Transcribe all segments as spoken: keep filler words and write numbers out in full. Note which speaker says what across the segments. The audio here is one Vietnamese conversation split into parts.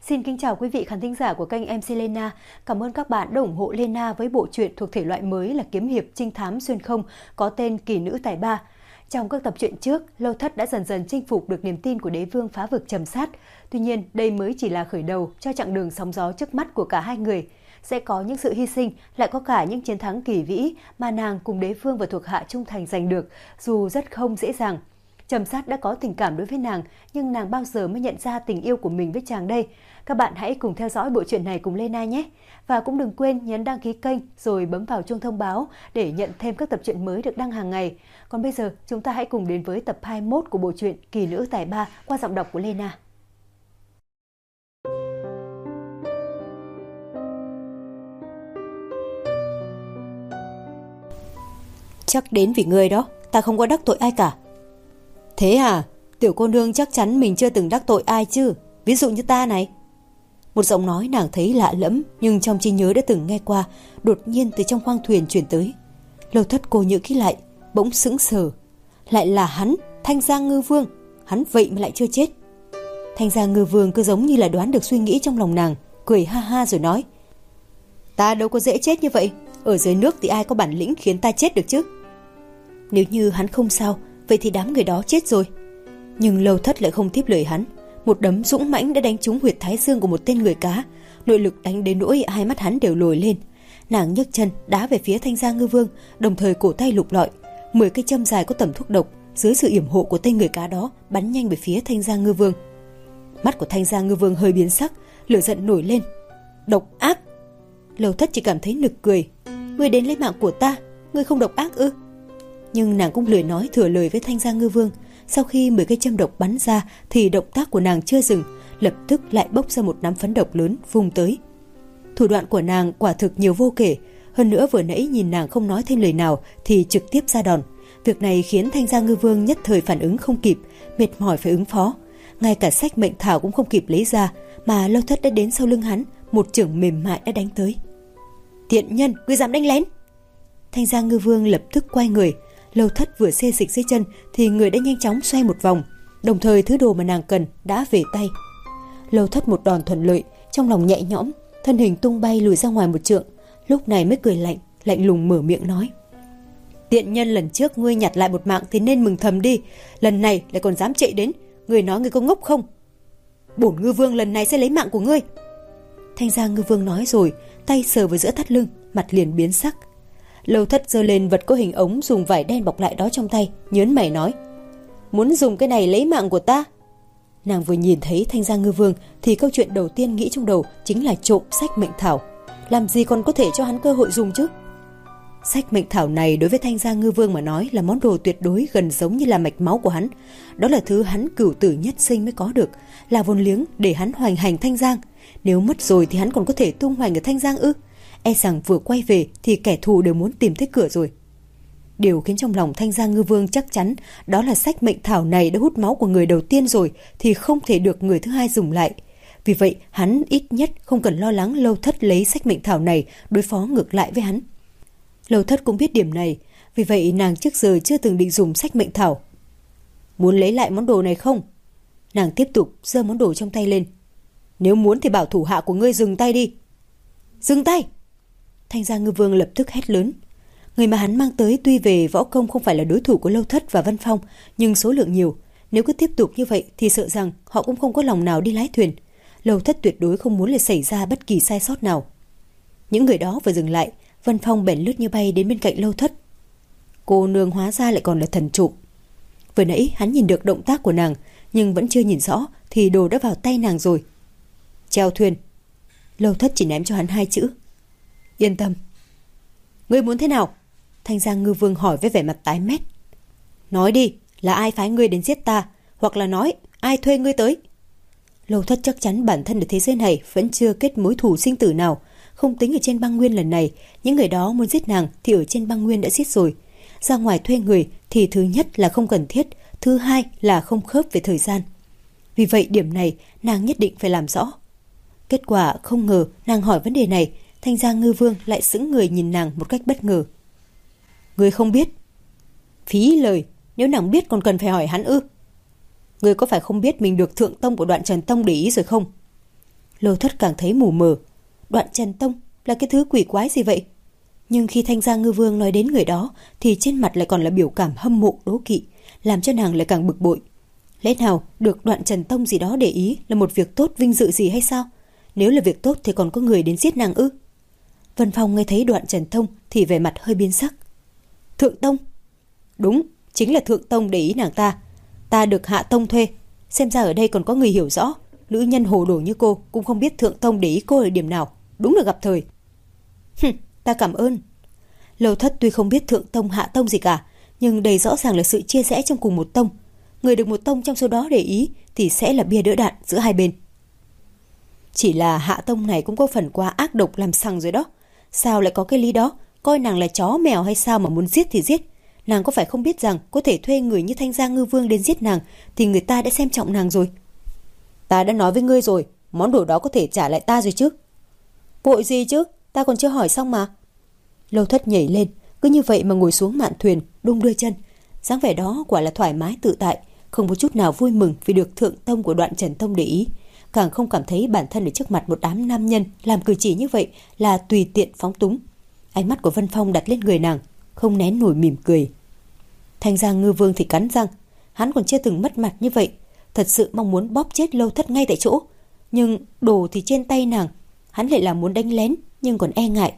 Speaker 1: Xin kính chào quý vị khán thính giả của kênh em xê Lena. Cảm ơn các bạn đã ủng hộ Lena với bộ truyện thuộc thể loại mới là kiếm hiệp trinh thám xuyên không có tên Kỳ Nữ Tài Ba. Trong các tập truyện trước, Lâu Thất đã dần dần chinh phục được niềm tin của đế vương phá vực Trầm Sát. Tuy nhiên, đây mới chỉ là khởi đầu cho chặng đường sóng gió trước mắt của cả hai người. Sẽ có những sự hy sinh, lại có cả những chiến thắng kỳ vĩ mà nàng cùng đế vương và thuộc hạ trung thành giành được, dù rất không dễ dàng. Trầm Sát đã có tình cảm đối với nàng, nhưng nàng bao giờ mới nhận ra tình yêu của mình với chàng đây? Các bạn hãy cùng theo dõi bộ truyện này cùng Lena nhé. Và cũng đừng quên nhấn đăng ký kênh rồi bấm vào chuông thông báo để nhận thêm các tập truyện mới được đăng hàng ngày. Còn bây giờ chúng ta hãy cùng đến với tập hai mươi mốt của bộ truyện Kỳ Nữ Tài Ba qua giọng đọc của Lena.
Speaker 2: Chắc đến vì ngươi đó, ta không có đắc tội ai cả. Thế à, tiểu cô nương chắc chắn mình chưa từng đắc tội ai chứ, ví dụ như ta này. Một giọng nói nàng thấy lạ lẫm nhưng trong trí nhớ đã từng nghe qua, đột nhiên từ trong khoang thuyền truyền tới. Lâu Thất cô nhớ kỹ lại, bỗng sững sờ. Lại là hắn, Thanh Giang Ngư Vương, hắn vậy mà lại chưa chết. Thanh Giang Ngư Vương cứ giống như là đoán được suy nghĩ trong lòng nàng, cười ha ha rồi nói: Ta đâu có dễ chết như vậy, ở dưới nước thì ai có bản lĩnh khiến ta chết được chứ. Nếu như hắn không sao, vậy thì đám người đó chết rồi. Nhưng Lâu Thất lại không tiếp lời hắn. Một đấm dũng mãnh đã đánh trúng huyệt thái dương của một tên người cá, nội lực đánh đến nỗi hai mắt hắn đều lồi lên. Nàng nhấc chân đá về phía Thanh Giang Ngư Vương, đồng thời cổ tay lục lọi, mười cây châm dài có tẩm thuốc độc dưới sự yểm hộ của tên người cá đó bắn nhanh về phía Thanh Giang Ngư Vương. Mắt của Thanh Giang Ngư Vương hơi biến sắc, lửa giận nổi lên. Độc ác! Lâu Thất chỉ cảm thấy nực cười. Ngươi đến lấy mạng của ta, ngươi không độc ác ư? Nhưng nàng cũng lười nói thừa lời với Thanh Giang Ngư Vương. Sau khi mười cây châm độc bắn ra thì động tác của nàng chưa dừng, lập tức lại bốc ra một nắm phấn độc lớn vung tới. Thủ đoạn của nàng quả thực nhiều vô kể, hơn nữa vừa nãy nhìn nàng không nói thêm lời nào thì trực tiếp ra đòn. Việc này khiến Thanh Giang Ngư Vương nhất thời phản ứng không kịp, mệt mỏi phải ứng phó. Ngay cả sách mệnh thảo cũng không kịp lấy ra, mà Lâu Thất đã đến sau lưng hắn, một chưởng mềm mại đã đánh tới. Tiện nhân, ngươi dám đánh lén! Thanh Giang Ngư Vương lập tức quay người. Lâu Thất vừa xê dịch dưới chân thì người đã nhanh chóng xoay một vòng, đồng thời thứ đồ mà nàng cần đã về tay. Lâu Thất một đòn thuận lợi, trong lòng nhẹ nhõm, thân hình tung bay lùi ra ngoài một trượng, lúc này mới cười lạnh, lạnh lùng mở miệng nói: Tiện nhân, lần trước ngươi nhặt lại một mạng thì nên mừng thầm đi, lần này lại còn dám chạy đến, ngươi nói ngươi có ngốc không? Bổn Ngư Vương lần này sẽ lấy mạng của ngươi. Thanh Giang Ngư Vương nói rồi, tay sờ vào giữa thắt lưng, mặt liền biến sắc. Lâu Thất giơ lên vật có hình ống dùng vải đen bọc lại đó trong tay, nhớn mày nói: Muốn dùng cái này lấy mạng của ta? Nàng vừa nhìn thấy Thanh Giang Ngư Vương thì câu chuyện đầu tiên nghĩ trong đầu chính là trộm sách mệnh thảo. Làm gì còn có thể cho hắn cơ hội dùng chứ? Sách mệnh thảo này đối với Thanh Giang Ngư Vương mà nói là món đồ tuyệt đối, gần giống như là mạch máu của hắn. Đó là thứ hắn cửu tử nhất sinh mới có được, là vốn liếng để hắn hoành hành Thanh Giang. Nếu mất rồi thì hắn còn có thể tung hoành ở Thanh Giang ư? E rằng vừa quay về thì kẻ thù đều muốn tìm tới cửa rồi. Điều khiến trong lòng Thanh Giang Ngư Vương chắc chắn đó là sách mệnh thảo này đã hút máu của người đầu tiên rồi thì không thể được người thứ hai dùng lại. Vì vậy hắn ít nhất không cần lo lắng Lâu Thất lấy sách mệnh thảo này đối phó ngược lại với hắn. Lâu Thất cũng biết điểm này, vì vậy nàng trước giờ chưa từng định dùng sách mệnh thảo. Muốn lấy lại món đồ này không? Nàng tiếp tục giơ món đồ trong tay lên. Nếu muốn thì bảo thủ hạ của ngươi dừng tay đi. Dừng tay! Thanh Giang Ngư Vương lập tức hét lớn. Người mà hắn mang tới tuy về võ công không phải là đối thủ của Lâu Thất và Văn Phong, nhưng số lượng nhiều. Nếu cứ tiếp tục như vậy thì sợ rằng họ cũng không có lòng nào đi lái thuyền. Lâu Thất tuyệt đối không muốn để xảy ra bất kỳ sai sót nào. Những người đó vừa dừng lại, Văn Phong bèn lướt như bay đến bên cạnh Lâu Thất. Cô nương hóa ra lại còn là thần trộm. Vừa nãy hắn nhìn được động tác của nàng, nhưng vẫn chưa nhìn rõ thì đồ đã vào tay nàng rồi. Chèo thuyền. Lâu Thất chỉ ném cho hắn hai chữ: Yên tâm. Ngươi muốn thế nào? Thanh Giang Ngư Vương hỏi với vẻ mặt tái mét. Nói đi, là ai phái ngươi đến giết ta, hoặc là nói ai thuê ngươi tới? Lâu Thất chắc chắn bản thân ở thế giới này vẫn chưa kết mối thù sinh tử nào, không tính ở trên băng nguyên lần này. Những người đó muốn giết nàng thì ở trên băng nguyên đã giết rồi. Ra ngoài thuê người thì thứ nhất là không cần thiết, thứ hai là không khớp về thời gian. Vì vậy điểm này nàng nhất định phải làm rõ. Kết quả không ngờ nàng hỏi vấn đề này, Thanh Giang Ngư Vương lại sững người nhìn nàng một cách bất ngờ. Ngươi không biết? Phí lời, nếu nàng biết còn cần phải hỏi hắn ư? Ngươi có phải không biết mình được thượng tông của Đoạn Trần Tông để ý rồi không? Lâu Thất càng thấy mù mờ. Đoạn Trần Tông là cái thứ quỷ quái gì vậy? Nhưng khi Thanh Gia Ngư Vương nói đến người đó thì trên mặt lại còn là biểu cảm hâm mộ đố kỵ, làm cho nàng lại càng bực bội. Lẽ nào được Đoạn Trần Tông gì đó để ý là một việc tốt vinh dự gì hay sao? Nếu là việc tốt thì còn có người đến giết nàng ư? Vân Phong nghe thấy Đoạn Trần Tông thì vẻ mặt hơi biến sắc. Thượng Tông? Đúng, chính là Thượng Tông để ý nàng ta. Ta được Hạ Tông thuê. Xem ra ở đây còn có người hiểu rõ. Nữ nhân hồ đồ như cô cũng không biết Thượng Tông để ý cô ở điểm nào. Đúng là gặp thời. Hừm, ta cảm ơn. Lâu Thất tuy không biết Thượng Tông Hạ Tông gì cả, nhưng đây rõ ràng là sự chia rẽ trong cùng một tông. Người được một tông trong số đó để ý thì sẽ là bia đỡ đạn giữa hai bên. Chỉ là Hạ Tông này cũng có phần quá ác độc làm sằng rồi đó. Sao lại có cái lý đó? Coi nàng là chó mèo hay sao mà muốn giết thì giết? Nàng có phải không biết rằng có thể thuê người như Thanh Gia Ngư Vương đến giết nàng thì người ta đã xem trọng nàng rồi? Ta đã nói với ngươi rồi, món đồ đó có thể trả lại ta rồi chứ. Vội gì chứ, ta còn chưa hỏi xong mà. Lâu Thất nhảy lên, cứ như vậy mà ngồi xuống mạn thuyền, đung đưa chân. Dáng vẻ đó quả là thoải mái tự tại, không có chút nào vui mừng vì được Thượng Tông của Đoạn Trần Tông để ý, càng không cảm thấy bản thân ở trước mặt một đám nam nhân làm cử chỉ như vậy là tùy tiện phóng túng. Ánh mắt của Vân Phong đặt lên người nàng, không nén nổi mỉm cười. Thanh Gia Ngư Vương thì cắn răng, hắn còn chưa từng mất mặt như vậy, thật sự mong muốn bóp chết Lâu Thất ngay tại chỗ. Nhưng đồ thì trên tay nàng, hắn lại là muốn đánh lén nhưng còn e ngại.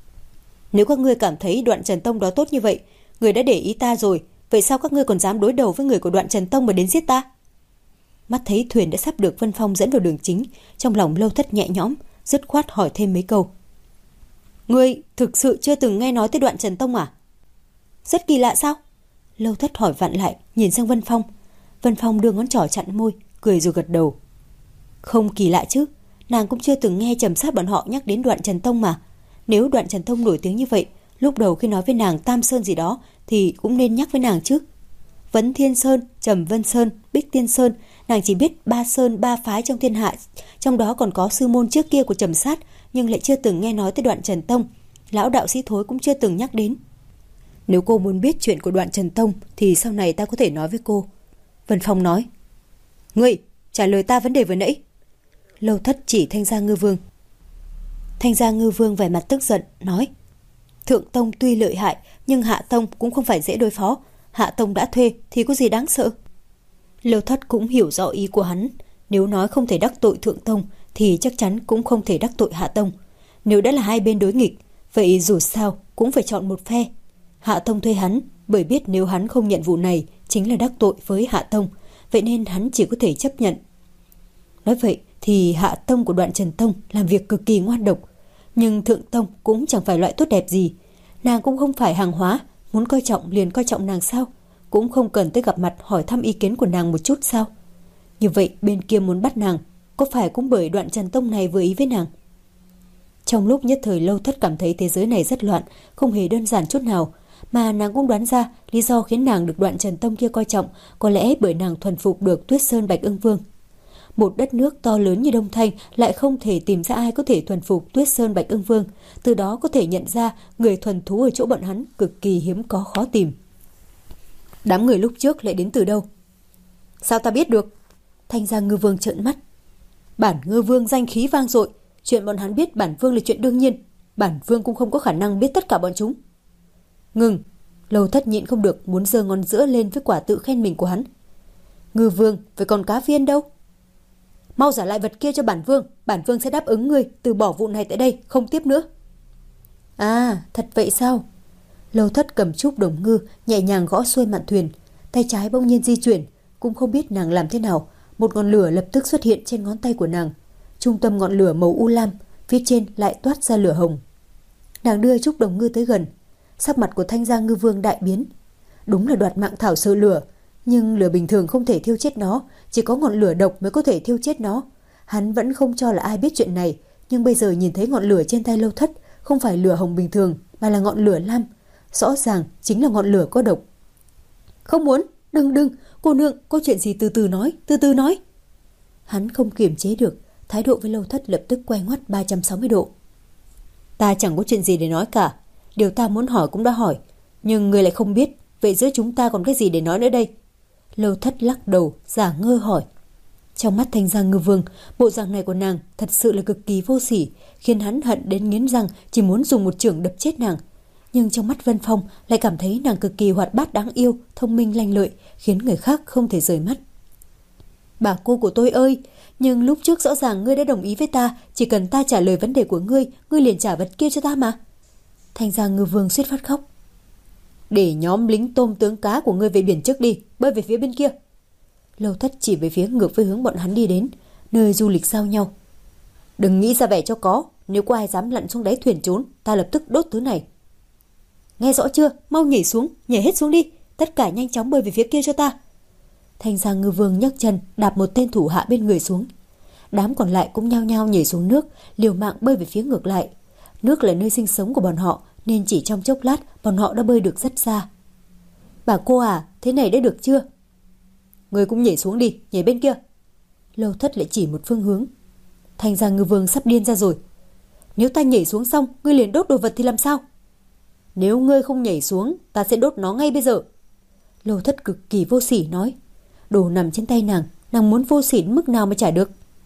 Speaker 2: Nếu các ngươi cảm thấy Đoạn Trần Tông đó tốt như vậy, người đã để ý ta rồi, vậy sao các ngươi còn dám đối đầu với người của Đoạn Trần Tông mà đến giết ta? Mắt thấy thuyền đã sắp được Vân Phong dẫn vào đường chính, trong lòng Lâu Thất nhẹ nhõm, dứt khoát hỏi thêm mấy câu. Ngươi thực sự chưa từng nghe nói tới Đoạn Trần Tông à? Rất kỳ lạ sao? Lâu Thất hỏi vặn lại, nhìn sang Vân Phong. Vân Phong đưa ngón trỏ chặn môi, cười rồi gật đầu. Không kỳ lạ chứ, nàng cũng chưa từng nghe Trầm Sát bọn họ nhắc đến Đoạn Trần Tông mà. Nếu Đoạn Trần Tông nổi tiếng như vậy, lúc đầu khi nói với nàng Tam Sơn gì đó thì cũng nên nhắc với nàng chứ. Vấn Thiên Sơn, Trầm Vân Sơn, Bích Tiên Sơn, nàng chỉ biết ba sơn ba phái trong thiên hạ, trong đó còn có sư môn trước kia của Trầm Sát, nhưng lại chưa từng nghe nói tới Đoạn Trần Tông. Lão đạo sĩ Thối cũng chưa từng nhắc đến. Nếu cô muốn biết chuyện của Đoạn Trần Tông thì sau này ta có thể nói với cô. Vân Phong nói. Ngươi, trả lời ta vấn đề vừa nãy. Lâu Thất chỉ Thanh Gia Ngư Vương. Thanh Gia Ngư Vương vẻ mặt tức giận, nói. Thượng Tông tuy lợi hại, nhưng Hạ Tông cũng không phải dễ đối phó. Hạ Tông đã thuê thì có gì đáng sợ? Lâu Thất cũng hiểu rõ ý của hắn. Nếu nói không thể đắc tội Thượng Tông thì chắc chắn cũng không thể đắc tội Hạ Tông. Nếu đã là hai bên đối nghịch, vậy dù sao cũng phải chọn một phe. Hạ Tông thuê hắn bởi biết nếu hắn không nhận vụ này chính là đắc tội với Hạ Tông, vậy nên hắn chỉ có thể chấp nhận. Nói vậy thì Hạ Tông của Đoạn Trần Tông làm việc cực kỳ ngoan độc, nhưng Thượng Tông cũng chẳng phải loại tốt đẹp gì. Nàng cũng không phải hàng hóa, muốn coi trọng liền coi trọng nàng sao? Cũng không cần tới gặp mặt hỏi thăm ý kiến của nàng một chút sao? Như vậy bên kia muốn bắt nàng, có phải cũng bởi Đoạn Trần Tông này vừa ý với nàng? Trong lúc nhất thời Lâu Thất cảm thấy thế giới này rất loạn, không hề đơn giản chút nào. Mà nàng cũng đoán ra lý do khiến nàng được Đoạn Trần Tông kia coi trọng có lẽ bởi nàng thuần phục được Tuyết Sơn Bạch Ưng Vương. Một đất nước to lớn như Đông Thanh lại không thể tìm ra ai có thể thuần phục Tuyết Sơn Bạch Ưng Vương, từ đó có thể nhận ra người thuần thú ở chỗ bọn hắn cực kỳ hiếm có khó tìm. Đám người lúc trước lại đến từ đâu? Sao ta biết được? Thanh Gia Ngư Vương trợn mắt. Bản Ngư Vương danh khí vang dội, chuyện bọn hắn biết bản Vương là chuyện đương nhiên, bản Vương cũng không có khả năng biết tất cả bọn chúng. Ngừng. Lâu Thất nhịn không được muốn giơ ngón giữa lên với quả tự khen mình của hắn. Ngư Vương, vậy còn cá viên đâu? Mau trả lại vật kia cho bản Vương, bản Vương sẽ đáp ứng ngươi từ bỏ vụ này tại đây, không tiếp nữa. À, thật vậy sao? Lâu Thất cầm chúp đồng ngư, nhẹ nhàng gõ xuôi mạn thuyền, tay trái bỗng nhiên di chuyển, cũng không biết nàng làm thế nào, một ngọn lửa lập tức xuất hiện trên ngón tay của nàng. Trung tâm ngọn lửa màu u lam, phía trên lại toát ra lửa hồng. Nàng đưa chúp đồng ngư tới gần, sắc mặt của Thanh Gia Ngư Vương đại biến. Đúng là đoạt mạng thảo sơ lửa, nhưng lửa bình thường không thể thiêu chết nó, chỉ có ngọn lửa độc mới có thể thiêu chết nó. Hắn vẫn không cho là ai biết chuyện này, nhưng bây giờ nhìn thấy ngọn lửa trên tay Lâu Thất không phải lửa hồng bình thường mà là ngọn lửa lam, rõ ràng chính là ngọn lửa có độc. Không muốn, đừng đừng, cô nương, có chuyện gì từ từ nói, từ từ nói. Hắn không kiềm chế được, thái độ với Lâu Thất lập tức quay ngoắt ba trăm sáu mươi độ. Ta chẳng có chuyện gì để nói cả, điều ta muốn hỏi cũng đã hỏi, nhưng người lại không biết, vậy giữa chúng ta còn cái gì để nói nữa đây? Lâu Thất lắc đầu, giả ngơ hỏi. Trong mắt Thanh Giang Ngư Vương, bộ dạng này của nàng thật sự là cực kỳ vô sỉ, khiến hắn hận đến nghiến răng, chỉ muốn dùng một chưởng đập chết nàng. Nhưng trong mắt Vân Phong lại cảm thấy nàng cực kỳ hoạt bát đáng yêu, thông minh lanh lợi, khiến người khác không thể rời mắt. Bà cô của tôi ơi, nhưng lúc trước rõ ràng ngươi đã đồng ý với ta, chỉ cần ta trả lời vấn đề của ngươi, ngươi liền trả vật kia cho ta mà. Thanh Giang Ngư Vương suýt phát khóc. Để nhóm lính tôm tướng cá của ngươi về biển trước đi, bơi về phía bên kia. Lâu Thất chỉ về phía ngược với hướng bọn hắn đi đến, nơi du lịch giao nhau. Đừng nghĩ ra vẻ cho có, nếu có ai dám lặn xuống đáy thuyền trốn, ta lập tức đốt thứ này. Nghe rõ chưa, mau nhảy xuống, nhảy hết xuống đi, tất cả nhanh chóng bơi về phía kia cho ta. Thanh Giang Ngư Vương nhấc chân đạp một tên thủ hạ bên người xuống. Đám còn lại cũng nhao nhao nhảy xuống nước, liều mạng bơi về phía ngược lại. Nước là nơi sinh sống của bọn họ, nên chỉ trong chốc lát bọn họ đã bơi được rất xa. Bà cô à, thế này đã được chưa? Người cũng nhảy xuống đi, nhảy bên kia. Lâu Thất lại chỉ một phương hướng. Thanh Giang Ngư Vương sắp điên ra rồi. Nếu ta nhảy xuống xong, ngươi liền đốt đồ vật thì làm sao? Nếu ngươi không nhảy xuống, ta sẽ đốt nó ngay bây giờ. Lâu Thất cực kỳ vô sỉ nói. Đồ nằm trên tay nàng, nàng muốn vô sỉ đến mức nào mà trả được.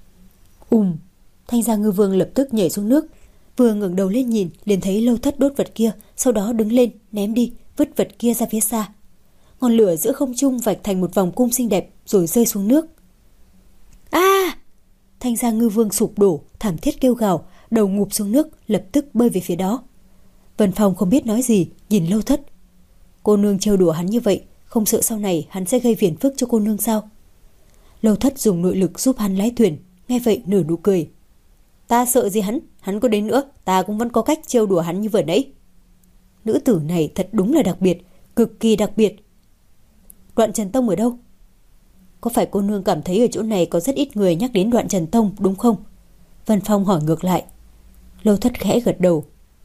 Speaker 2: Ùm, Thanh Giang Ngư Vương lập tức nhảy xuống nước. Vừa ngẩng đầu lên nhìn, liền thấy Lâu Thất đốt vật kia, sau đó đứng lên, ném đi, vứt vật kia ra phía xa. Ngọn lửa giữa không trung vạch thành một vòng cung xinh đẹp, rồi rơi xuống nước. A! À! Thanh Giang Ngư Vương sụp đổ, thảm thiết kêu gào, đầu ngụp xuống nước, lập tức bơi về phía đó. Vân Phong không biết nói gì, nhìn Lâu Thất. Cô nương trêu đùa hắn như vậy, không sợ sau này hắn sẽ gây phiền phức cho cô nương sao? Lâu Thất dùng nội lực giúp hắn lái thuyền, nghe vậy nở nụ cười. Ta sợ gì hắn, hắn có đến nữa, ta cũng vẫn có cách trêu đùa hắn như vừa nãy. Nữ tử này thật đúng là đặc biệt, cực kỳ đặc biệt. Đoạn Trần Tông ở đâu? Có phải cô nương cảm thấy ở chỗ này có rất ít người nhắc đến Đoạn Trần Tông đúng không? Vân Phong hỏi ngược lại. Lâu Thất khẽ gật đầu.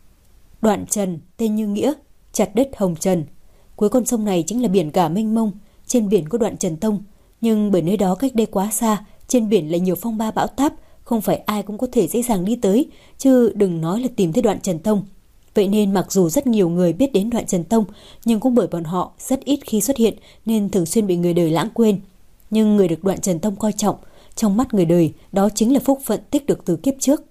Speaker 2: Đoạn Trần, tên như nghĩa, chặt đất hồng trần. Cuối con sông này chính là biển cả mênh mông, trên biển có Đoạn Trần Tông, nhưng bởi nơi đó cách đây quá xa, trên biển lại nhiều phong ba bão táp, không phải ai cũng có thể dễ dàng đi tới, chứ đừng nói là tìm thấy Đoạn Trần Tông. Vậy nên mặc dù rất nhiều người biết đến Đoạn Trần Tông, nhưng cũng bởi bọn họ rất ít khi xuất hiện nên thường xuyên bị người đời lãng quên. Nhưng người được Đoạn Trần Tông coi trọng, trong mắt người đời, đó chính là phúc phận tích được từ kiếp trước.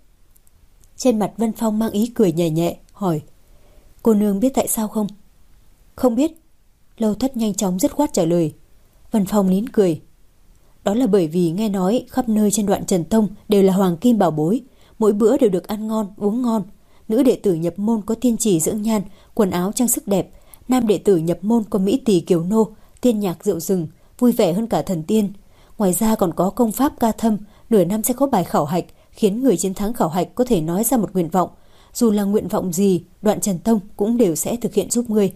Speaker 2: Trên mặt Vân Phong mang ý cười nhẹ nhẹ, hỏi. Cô nương biết tại sao không? Không biết. Lâu Thất nhanh chóng dứt khoát trả lời. Vân Phong nín cười. Đó là bởi vì nghe nói khắp nơi trên Đoạn Trần Tông đều là hoàng kim bảo bối, mỗi bữa đều được ăn ngon, uống ngon. Nữ đệ tử nhập môn có tiên trì dưỡng nhan, quần áo trang sức đẹp. Nam đệ tử nhập môn có mỹ tỳ kiều nô, tiên nhạc rượu rừng, vui vẻ hơn cả thần tiên. Ngoài ra còn có công pháp ca thâm, nửa năm sẽ có bài khảo hạch, khiến người chiến thắng khảo hạch có thể nói ra một nguyện vọng. Dù là nguyện vọng gì, Đoạn Trần Tông cũng đều sẽ thực hiện giúp ngươi.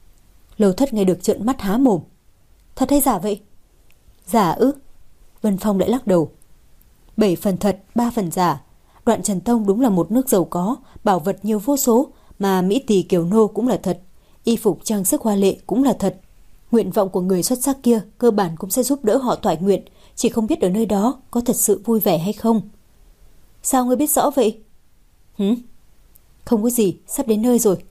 Speaker 2: Lâu Thất nghe được trợn mắt há mồm. Thật hay giả vậy? Giả ư? Vân Phong lại lắc đầu. Bảy phần thật, ba phần giả. Đoạn Trần Tông đúng là một nước giàu có, bảo vật nhiều vô số, mà mỹ tỳ kiều nô cũng là thật, y phục trang sức hoa lệ cũng là thật. Nguyện vọng của người xuất sắc kia cơ bản cũng sẽ giúp đỡ họ toại nguyện, chỉ không biết ở nơi đó có thật sự vui vẻ hay không. Sao ngươi biết rõ vậy? Hử? Không có gì, sắp đến nơi rồi.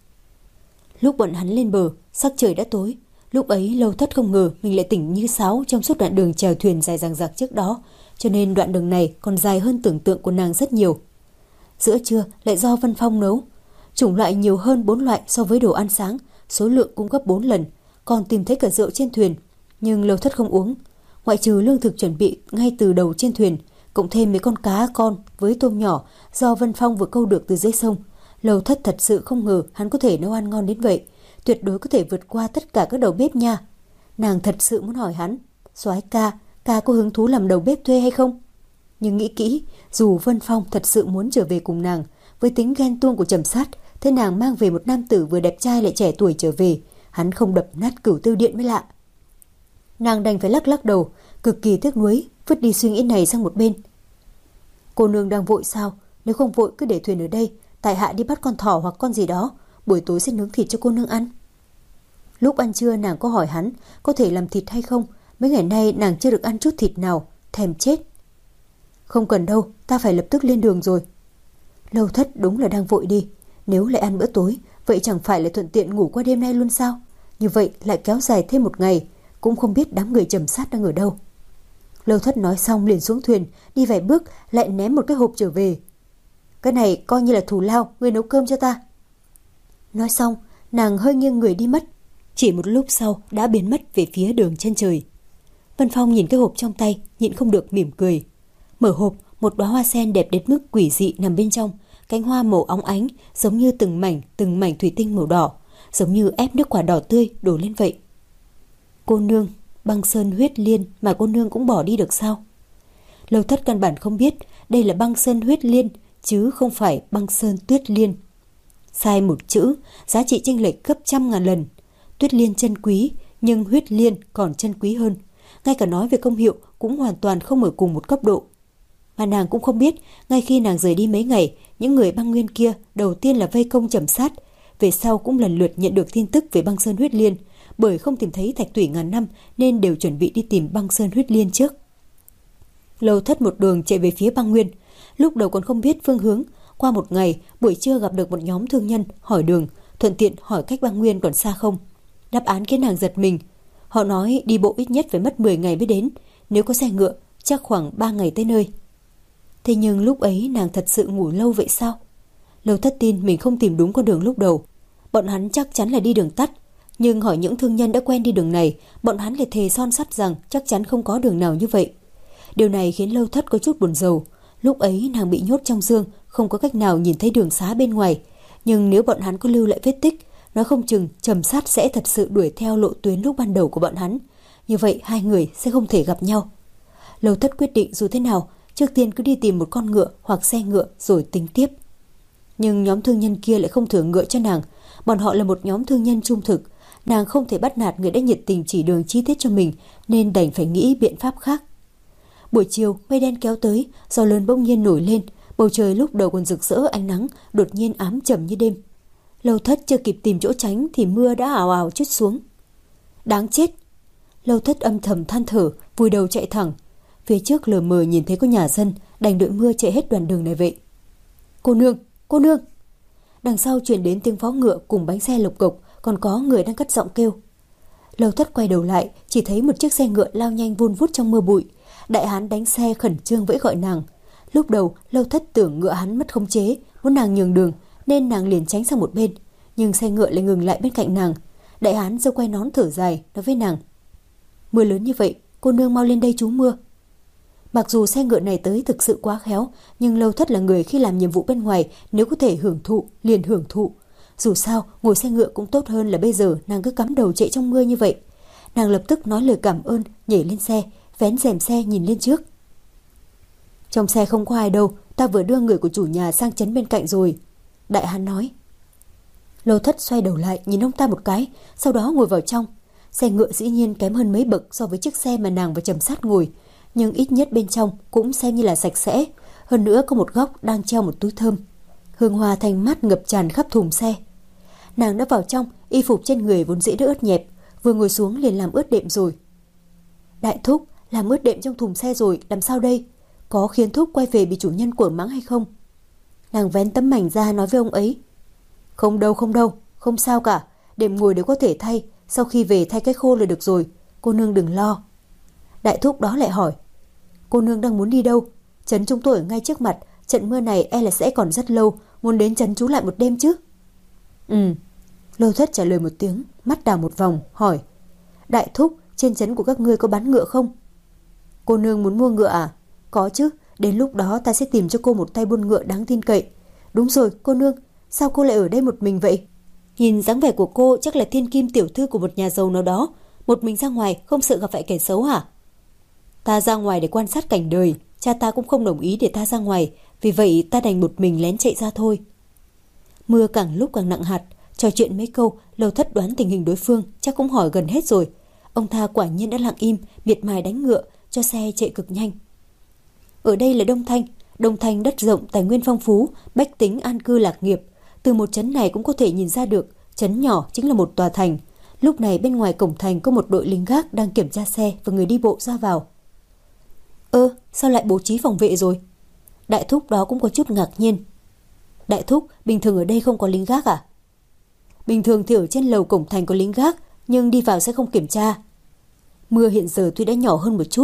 Speaker 2: Lúc bọn hắn lên bờ, sắc trời đã tối. Lúc ấy Lâu Thất không ngờ mình lại tỉnh như sáo trong suốt đoạn đường chèo thuyền dài dằng dặc trước đó, cho nên đoạn đường này còn dài hơn tưởng tượng của nàng rất nhiều. Giữa trưa lại do Vân Phong nấu, chủng loại nhiều hơn bốn loại so với đồ ăn sáng, số lượng cũng gấp bốn lần, còn tìm thấy cả rượu trên thuyền, nhưng Lâu Thất không uống, ngoại trừ lương thực chuẩn bị ngay từ đầu trên thuyền, cộng thêm mấy con cá con với tôm nhỏ do Vân Phong vừa câu được từ dưới sông. Lâu Thất thật sự không ngờ hắn có thể nấu ăn ngon đến vậy, tuyệt đối có thể vượt qua tất cả các đầu bếp nha. Nàng thật sự muốn hỏi hắn, soái ca, ca có hứng thú làm đầu bếp thuê hay không? Nhưng nghĩ kỹ, dù Vân Phong thật sự muốn trở về cùng nàng, với tính ghen tuông của Trầm Sát, thế nàng mang về một nam tử vừa đẹp trai lại trẻ tuổi trở về, hắn không đập nát Cửu Tiêu Điện mới lạ. Nàng đành phải lắc lắc đầu, cực kỳ tiếc nuối, vứt đi suy nghĩ này sang một bên. Cô nương đang vội sao? Nếu không vội cứ để thuyền ở đây, tại hạ đi bắt con thỏ hoặc con gì đó, buổi tối sẽ nướng thịt cho cô nương ăn. Lúc ăn trưa nàng có hỏi hắn có thể làm thịt hay không, mấy ngày nay nàng chưa được ăn chút thịt nào, thèm chết. Không cần đâu, ta phải lập tức lên đường rồi. Lâu Thất đúng là đang vội đi, nếu lại ăn bữa tối, vậy chẳng phải là thuận tiện ngủ qua đêm nay luôn sao? Như vậy lại kéo dài thêm một ngày, cũng không biết đám người Trầm Sát đang ở đâu. Lâu Thất nói xong liền xuống thuyền, đi vài bước lại ném một cái hộp trở về. Cái này coi như là thù lao, ngươi nấu cơm cho ta. Nói xong, nàng hơi nghiêng người đi mất. Chỉ một lúc sau đã biến mất về phía đường chân trời. Vân Phong nhìn cái hộp trong tay, nhịn không được mỉm cười. Mở hộp, một đóa hoa sen đẹp đến mức quỷ dị nằm bên trong. Cánh hoa màu óng ánh, giống như từng mảnh, từng mảnh thủy tinh màu đỏ, giống như ép nước quả đỏ tươi đổ lên vậy. Cô nương, băng sơn huyết liên mà cô nương cũng bỏ đi được sao? Lâu Thất căn bản không biết đây là băng sơn huyết liên, chứ không phải băng sơn tuyết liên. Sai một chữ, giá trị chênh lệch gấp trăm ngàn lần. Tuyết liên chân quý, nhưng huyết liên còn chân quý hơn. Ngay cả nói về công hiệu cũng hoàn toàn không ở cùng một cấp độ. Mà nàng cũng không biết, ngay khi nàng rời đi mấy ngày, những người băng nguyên kia đầu tiên là vây công Trầm Sát, về sau cũng lần lượt nhận được tin tức về băng sơn huyết liên, bởi không tìm thấy thạch tủy ngàn năm nên đều chuẩn bị đi tìm băng sơn huyết liên trước. Lâu Thất một đường chạy về phía băng nguyên, lúc đầu còn không biết phương hướng. Qua một ngày, buổi trưa gặp được một nhóm thương nhân hỏi đường, thuận tiện hỏi cách băng nguyên còn xa không. Đáp án khiến nàng giật mình. Họ nói đi bộ ít nhất phải mất mười ngày mới đến, nếu có xe ngựa chắc khoảng ba ngày tới nơi. Thế nhưng lúc ấy nàng thật sự ngủ lâu vậy sao? Lâu Thất tin mình không tìm đúng con đường lúc đầu. Bọn hắn chắc chắn là đi đường tắt, nhưng hỏi những thương nhân đã quen đi đường này, bọn hắn lại thề son sắt rằng chắc chắn không có đường nào như vậy. Điều này khiến Lâu Thất có chút buồn rầu. Lúc ấy nàng bị nhốt trong dương, không có cách nào nhìn thấy đường xá bên ngoài. Nhưng nếu bọn hắn có lưu lại vết tích, nói không chừng Trầm Sát sẽ thật sự đuổi theo lộ tuyến lúc ban đầu của bọn hắn. Như vậy hai người sẽ không thể gặp nhau. Lâu Thất quyết định dù thế nào, trước tiên cứ đi tìm một con ngựa hoặc xe ngựa rồi tính tiếp. Nhưng nhóm thương nhân kia lại không thừa ngựa cho nàng. Bọn họ là một nhóm thương nhân trung thực. Nàng không thể bắt nạt người đã nhiệt tình chỉ đường chi tiết cho mình, nên đành phải nghĩ biện pháp khác. Buổi chiều, mây đen kéo tới, gió lớn bỗng nhiên nổi lên. Bầu trời lúc đầu còn rực rỡ ánh nắng, đột nhiên ám trầm như đêm. Lâu Thất chưa kịp tìm chỗ tránh thì mưa đã ào ào trút xuống. Đáng chết! Lâu Thất âm thầm than thở, vùi đầu chạy thẳng. Phía trước lờ mờ nhìn thấy có nhà dân, đành đợi mưa chạy hết đoạn đường này vậy. Cô nương! Cô nương! Đằng sau truyền đến tiếng vó ngựa cùng bánh xe lộc cộc, còn có người đang cất giọng kêu. Lâu Thất quay đầu lại, chỉ thấy một chiếc xe ngựa lao nhanh vun vút trong mưa bụi. Đại hán đánh xe khẩn trương vẫy gọi nàng. Lúc đầu Lâu Thất tưởng ngựa hắn mất khống chế, muốn nàng nhường đường, nên nàng liền tránh sang một bên. Nhưng xe ngựa lại ngừng lại bên cạnh nàng. Đại hán giơ quai nón thở dài, nói với nàng: Mưa lớn như vậy, cô nương mau lên đây trú mưa. Mặc dù xe ngựa này tới thực sự quá khéo, nhưng Lâu Thất là người khi làm nhiệm vụ bên ngoài, nếu có thể hưởng thụ, liền hưởng thụ. Dù sao, ngồi xe ngựa cũng tốt hơn là bây giờ nàng cứ cắm đầu chạy trong mưa như vậy. Nàng lập tức nói lời cảm ơn, nhảy lên xe, vén rèm xe nhìn lên trước. Trong xe không có ai đâu, ta vừa đưa người của chủ nhà sang trấn bên cạnh rồi. Đại hán nói. Lâu Thất xoay đầu lại nhìn ông ta một cái, sau đó ngồi vào trong. Xe ngựa dĩ nhiên kém hơn mấy bậc so với chiếc xe mà nàng và Trầm Sát ngồi, nhưng ít nhất bên trong cũng xem như là sạch sẽ. Hơn nữa có một góc đang treo một túi thơm. Hương hoa thanh mát ngập tràn khắp thùng xe. Nàng đã vào trong, y phục trên người vốn dĩ đã ướt nhẹp, vừa ngồi xuống liền làm ướt đệm rồi. Đại thúc, làm ướt đệm trong thùng xe rồi, làm sao đây? Có khiến thúc quay về bị chủ nhân của mắng hay không? Nàng vén tấm mảnh ra nói với ông ấy. Không đâu, không đâu, không sao cả, đệm ngồi đều có thể thay, sau khi về thay cái khô là được rồi, cô nương đừng lo. Đại thúc đó lại hỏi. Cô nương đang muốn đi đâu? Trấn chúng tôi ở ngay trước mặt, trận mưa này e là sẽ còn rất lâu, muốn đến trấn trú lại một đêm chứ? Ừ. Lâu Thất trả lời một tiếng, mắt đảo một vòng, hỏi. Đại thúc, trên trấn của các ngươi có bán ngựa không? Cô nương muốn mua ngựa à? Có chứ, đến lúc đó ta sẽ tìm cho cô một tay buôn ngựa đáng tin cậy. Đúng rồi, cô nương, sao cô lại ở đây một mình vậy? Nhìn dáng vẻ của cô chắc là thiên kim tiểu thư của một nhà giàu nào đó. Một mình ra ngoài không sợ gặp phải kẻ xấu hả? Ta ra ngoài để quan sát cảnh đời, cha ta cũng không đồng ý để ta ra ngoài, vì vậy ta đành một mình lén chạy ra thôi. Mưa càng lúc càng nặng hạt, trò chuyện mấy câu, Lâu Thất đoán tình hình đối phương chắc cũng hỏi gần hết rồi. Ông ta quả nhiên đã lặng im, miệt mài đánh ngựa, cho xe chạy cực nhanh. Ở đây là Đông Thanh, Đông Thanh đất rộng, tài nguyên phong phú, bách tính an cư lạc nghiệp. Từ một trấn này cũng có thể nhìn ra được, trấn nhỏ chính là một tòa thành. Lúc này bên ngoài cổng thành có một đội lính gác đang kiểm tra xe và người đi bộ ra vào. Ơ, sao lại bố trí phòng vệ rồi? Đại thúc đó cũng có chút ngạc nhiên. Đại thúc, bình thường ở đây không có lính gác à? Bình thường thì ở trên lầu cổng thành có lính gác, nhưng đi vào sẽ không kiểm tra. Mưa hiện giờ tuy đã nhỏ hơn một chút,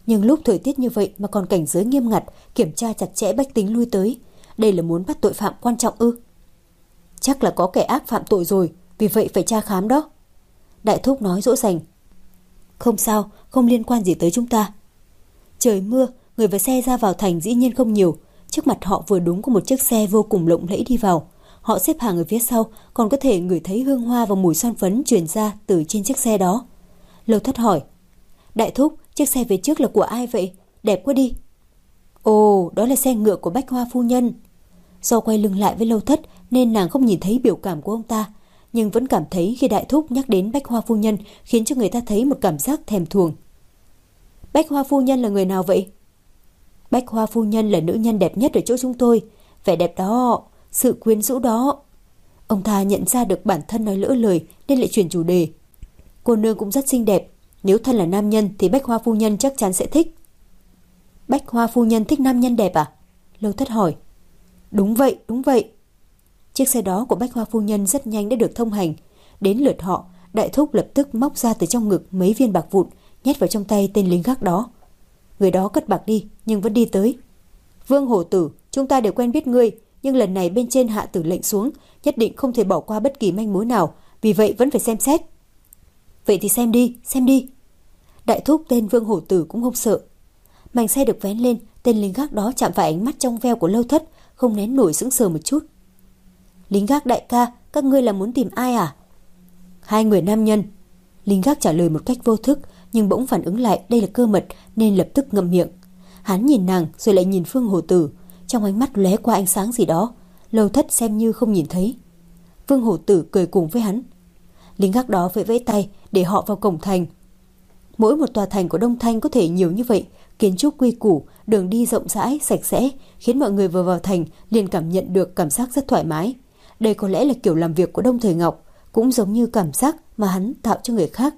Speaker 2: Nhưng lúc thời tiết như vậy mà còn cảnh giới nghiêm ngặt, kiểm tra chặt chẽ bách tính lui tới, đây là muốn bắt tội phạm quan trọng ư? Chắc là có kẻ ác phạm tội rồi, vì vậy phải tra khám đó. Đại thúc nói dỗ dành. Không sao, không liên quan gì tới chúng ta. Trời mưa, người và xe ra vào thành dĩ nhiên không nhiều. Trước mặt họ vừa đúng có một chiếc xe vô cùng lộng lẫy đi vào. Họ xếp hàng ở phía sau, còn có thể ngửi thấy hương hoa và mùi son phấn truyền ra từ trên chiếc xe đó. Lâu Thất hỏi, đại thúc, chiếc xe về trước là của ai vậy? Đẹp quá đi. Ồ, đó là xe ngựa của Bách Hoa phu nhân. Do quay lưng lại với Lâu Thất nên nàng không nhìn thấy biểu cảm của ông ta, nhưng vẫn cảm thấy khi đại thúc nhắc đến Bách Hoa phu nhân khiến cho người ta thấy một cảm giác thèm thuồng. Bách Hoa phu nhân là người nào vậy? Bách Hoa phu nhân là nữ nhân đẹp nhất ở chỗ chúng tôi. Vẻ đẹp đó, sự quyến rũ đó. Ông ta nhận ra được bản thân nói lỡ lời nên lại chuyển chủ đề. Cô nương cũng rất xinh đẹp. Nếu thân là nam nhân thì Bách Hoa phu nhân chắc chắn sẽ thích. Bách Hoa phu nhân thích nam nhân đẹp à? Lâu Thất hỏi. Đúng vậy, đúng vậy. Chiếc xe đó của Bách Hoa phu nhân rất nhanh đã được thông hành. Đến lượt họ, đại thúc lập tức móc ra từ trong ngực mấy viên bạc vụn, nhét vào trong tay tên lính gác đó. Người đó cất bạc đi nhưng vẫn đi tới. Vương Hổ Tử, chúng ta đều quen biết ngươi, nhưng lần này bên trên hạ tử lệnh xuống, nhất định không thể bỏ qua bất kỳ manh mối nào, vì vậy vẫn phải xem xét. Vậy thì xem đi, xem đi. Đại thúc tên Vương Hổ Tử cũng không sợ. Mảnh xe được vén lên, tên lính gác đó chạm phải ánh mắt trong veo của Lâu Thất, không nén nổi sững sờ một chút. Lính gác đại ca, các ngươi là muốn tìm ai à? Hai người nam nhân. Lính gác trả lời một cách vô thức, nhưng bỗng phản ứng lại đây là cơ mật nên lập tức ngậm miệng. Hắn nhìn nàng rồi lại nhìn Vương Hổ Tử, trong ánh mắt lóe qua ánh sáng gì đó. Lâu Thất xem như không nhìn thấy. Vương Hổ Tử cười cùng với hắn. Lính gác đó vẫy vẫy tay để họ vào cổng thành. Mỗi một tòa thành của Đông Thanh có thể nhiều như vậy, kiến trúc quy củ, đường đi rộng rãi, sạch sẽ, khiến mọi người vừa vào thành liền cảm nhận được cảm giác rất thoải mái. Đây có lẽ là kiểu làm việc của Đông Thời Ngọc, cũng giống như cảm giác mà hắn tạo cho người khác.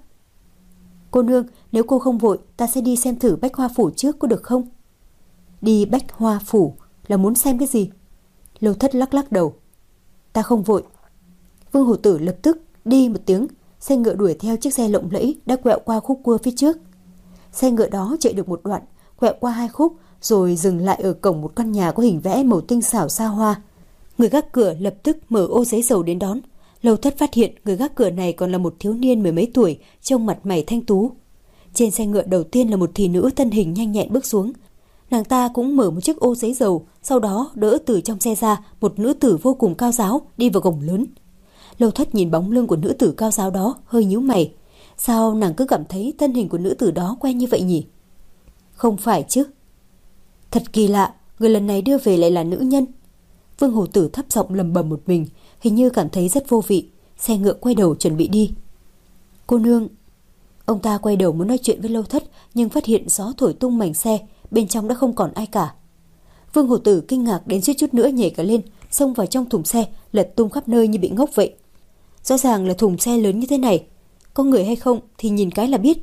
Speaker 2: Cô nương, nếu cô không vội, ta sẽ đi xem thử Bách Hoa Phủ trước, có được không? Đi Bách Hoa Phủ là muốn xem cái gì? Lâu Thất lắc lắc đầu. Ta không vội. Vương Hổ Tử lập tức đi một tiếng, xe ngựa đuổi theo chiếc xe lộng lẫy đã quẹo qua khúc cua phía trước. Xe ngựa đó chạy được một đoạn, quẹo qua hai khúc, rồi dừng lại ở cổng một căn nhà có hình vẽ màu tinh xảo xa hoa. Người gác cửa lập tức mở ô giấy dầu đến đón. Lâu Thất phát hiện người gác cửa này còn là một thiếu niên mười mấy tuổi, trông mặt mày thanh tú. Trên xe ngựa đầu tiên là một thị nữ thân hình nhanh nhẹn bước xuống. Nàng ta cũng mở một chiếc ô giấy dầu, sau đó đỡ từ trong xe ra một nữ tử vô cùng cao ráo đi vào cổng lớn. Lâu Thất nhìn bóng lưng của nữ tử cao ráo đó hơi nhíu mày. Sao nàng cứ cảm thấy thân hình của nữ tử đó quen như vậy nhỉ? Không phải chứ? Thật kỳ lạ, người lần này đưa về lại là nữ nhân. Vương Hổ Tử thấp giọng lầm bầm một mình, hình như cảm thấy rất vô vị. Xe ngựa quay đầu chuẩn bị đi. Cô nương. Ông ta quay đầu muốn nói chuyện với Lâu Thất, nhưng phát hiện gió thổi tung mảnh xe, bên trong đã không còn ai cả. Vương Hổ Tử kinh ngạc đến suýt chút nữa nhảy cả lên, xông vào trong thùng xe, lật tung khắp nơi như bị ngốc vậy. Rõ ràng là thùng xe lớn như thế này, có người hay không thì nhìn cái là biết.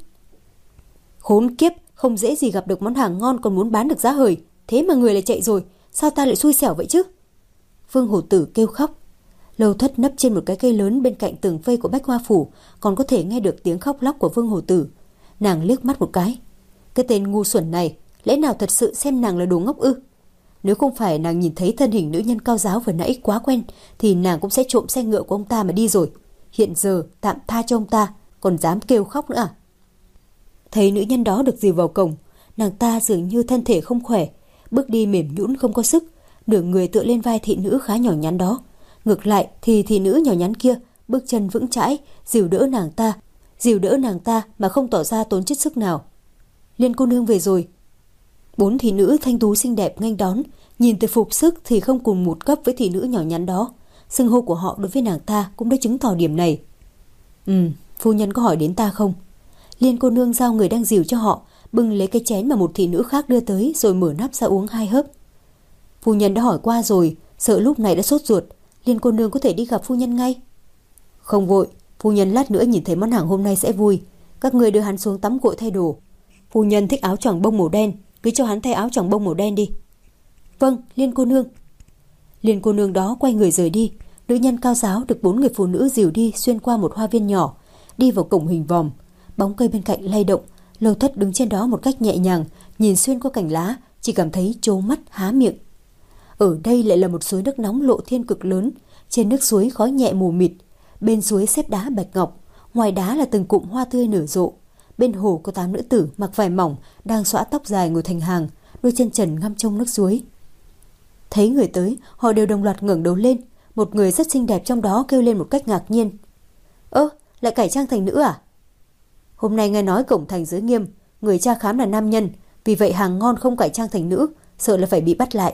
Speaker 2: Khốn kiếp, không dễ gì gặp được món hàng ngon còn muốn bán được giá hời, thế mà người lại chạy rồi, sao ta lại xui xẻo vậy chứ? Vương Hổ Tử kêu khóc. Lâu Thất nấp trên một cái cây lớn bên cạnh tường vây của Bách Hoa Phủ, còn có thể nghe được tiếng khóc lóc của Vương Hổ Tử. Nàng liếc mắt một cái. Cái tên ngu xuẩn này, lẽ nào thật sự xem nàng là đồ ngốc ư? Nếu không phải nàng nhìn thấy thân hình nữ nhân cao ráo vừa nãy quá quen, thì nàng cũng sẽ trộm xe ngựa của ông ta mà đi rồi. Hiện giờ tạm tha cho ông ta, còn dám kêu khóc nữa à? Thấy nữ nhân đó được dìu vào cổng, nàng ta dường như thân thể không khỏe, bước đi mềm nhũn không có sức, nửa người tựa lên vai thị nữ khá nhỏ nhắn đó. Ngược lại thì thị nữ nhỏ nhắn kia bước chân vững chãi, dìu đỡ nàng ta, dìu đỡ nàng ta mà không tỏ ra tốn chút sức nào. Liên cô nương về rồi. Bốn thị nữ thanh tú xinh đẹp nghênh đón, nhìn từ phục sức thì không cùng một cấp với thị nữ nhỏ nhắn đó. Xưng hô của họ đối với nàng ta cũng đã chứng tỏ điểm này. Ừ, phu nhân có hỏi đến ta không? Liên cô nương giao người đang dìu cho họ bưng lấy cái chén mà một thị nữ khác đưa tới, rồi mở nắp ra uống hai hớp. Phu nhân đã hỏi qua rồi, sợ lúc này đã sốt ruột. Liên cô nương có thể đi gặp phu nhân ngay. Không vội, phu nhân lát nữa nhìn thấy món hàng hôm nay sẽ vui. Các người đưa hắn xuống tắm gội thay đồ. Phu nhân thích áo choàng bông màu đen, cứ cho hắn thay áo choàng bông màu đen đi. Vâng, Liên cô nương. Liên cô nương đó quay người rời đi. Nữ nhân cao ráo được bốn người phụ nữ dìu đi xuyên qua một hoa viên nhỏ, đi vào cổng hình vòm. Bóng cây bên cạnh lay động, Lâu Thất đứng trên đó một cách nhẹ nhàng, nhìn xuyên qua cành lá, chỉ cảm thấy trố mắt há miệng. Ở đây lại là một suối nước nóng lộ thiên cực lớn, trên nước suối khói nhẹ mù mịt, bên suối xếp đá bạch ngọc, ngoài đá là từng cụm hoa tươi nở rộ. Bên hồ có tám nữ tử mặc vải mỏng đang xõa tóc dài ngồi thành hàng, đôi chân trần ngâm trong nước suối. Thấy người tới, họ đều đồng loạt ngẩng đầu lên. Một người rất xinh đẹp trong đó kêu lên một cách ngạc nhiên: "Ơ, lại cải trang thành nữ à?" "Hôm nay nghe nói cổng thành giới nghiêm, người tra khám là nam nhân, vì vậy hàng ngon không cải trang thành nữ, sợ là phải bị bắt lại."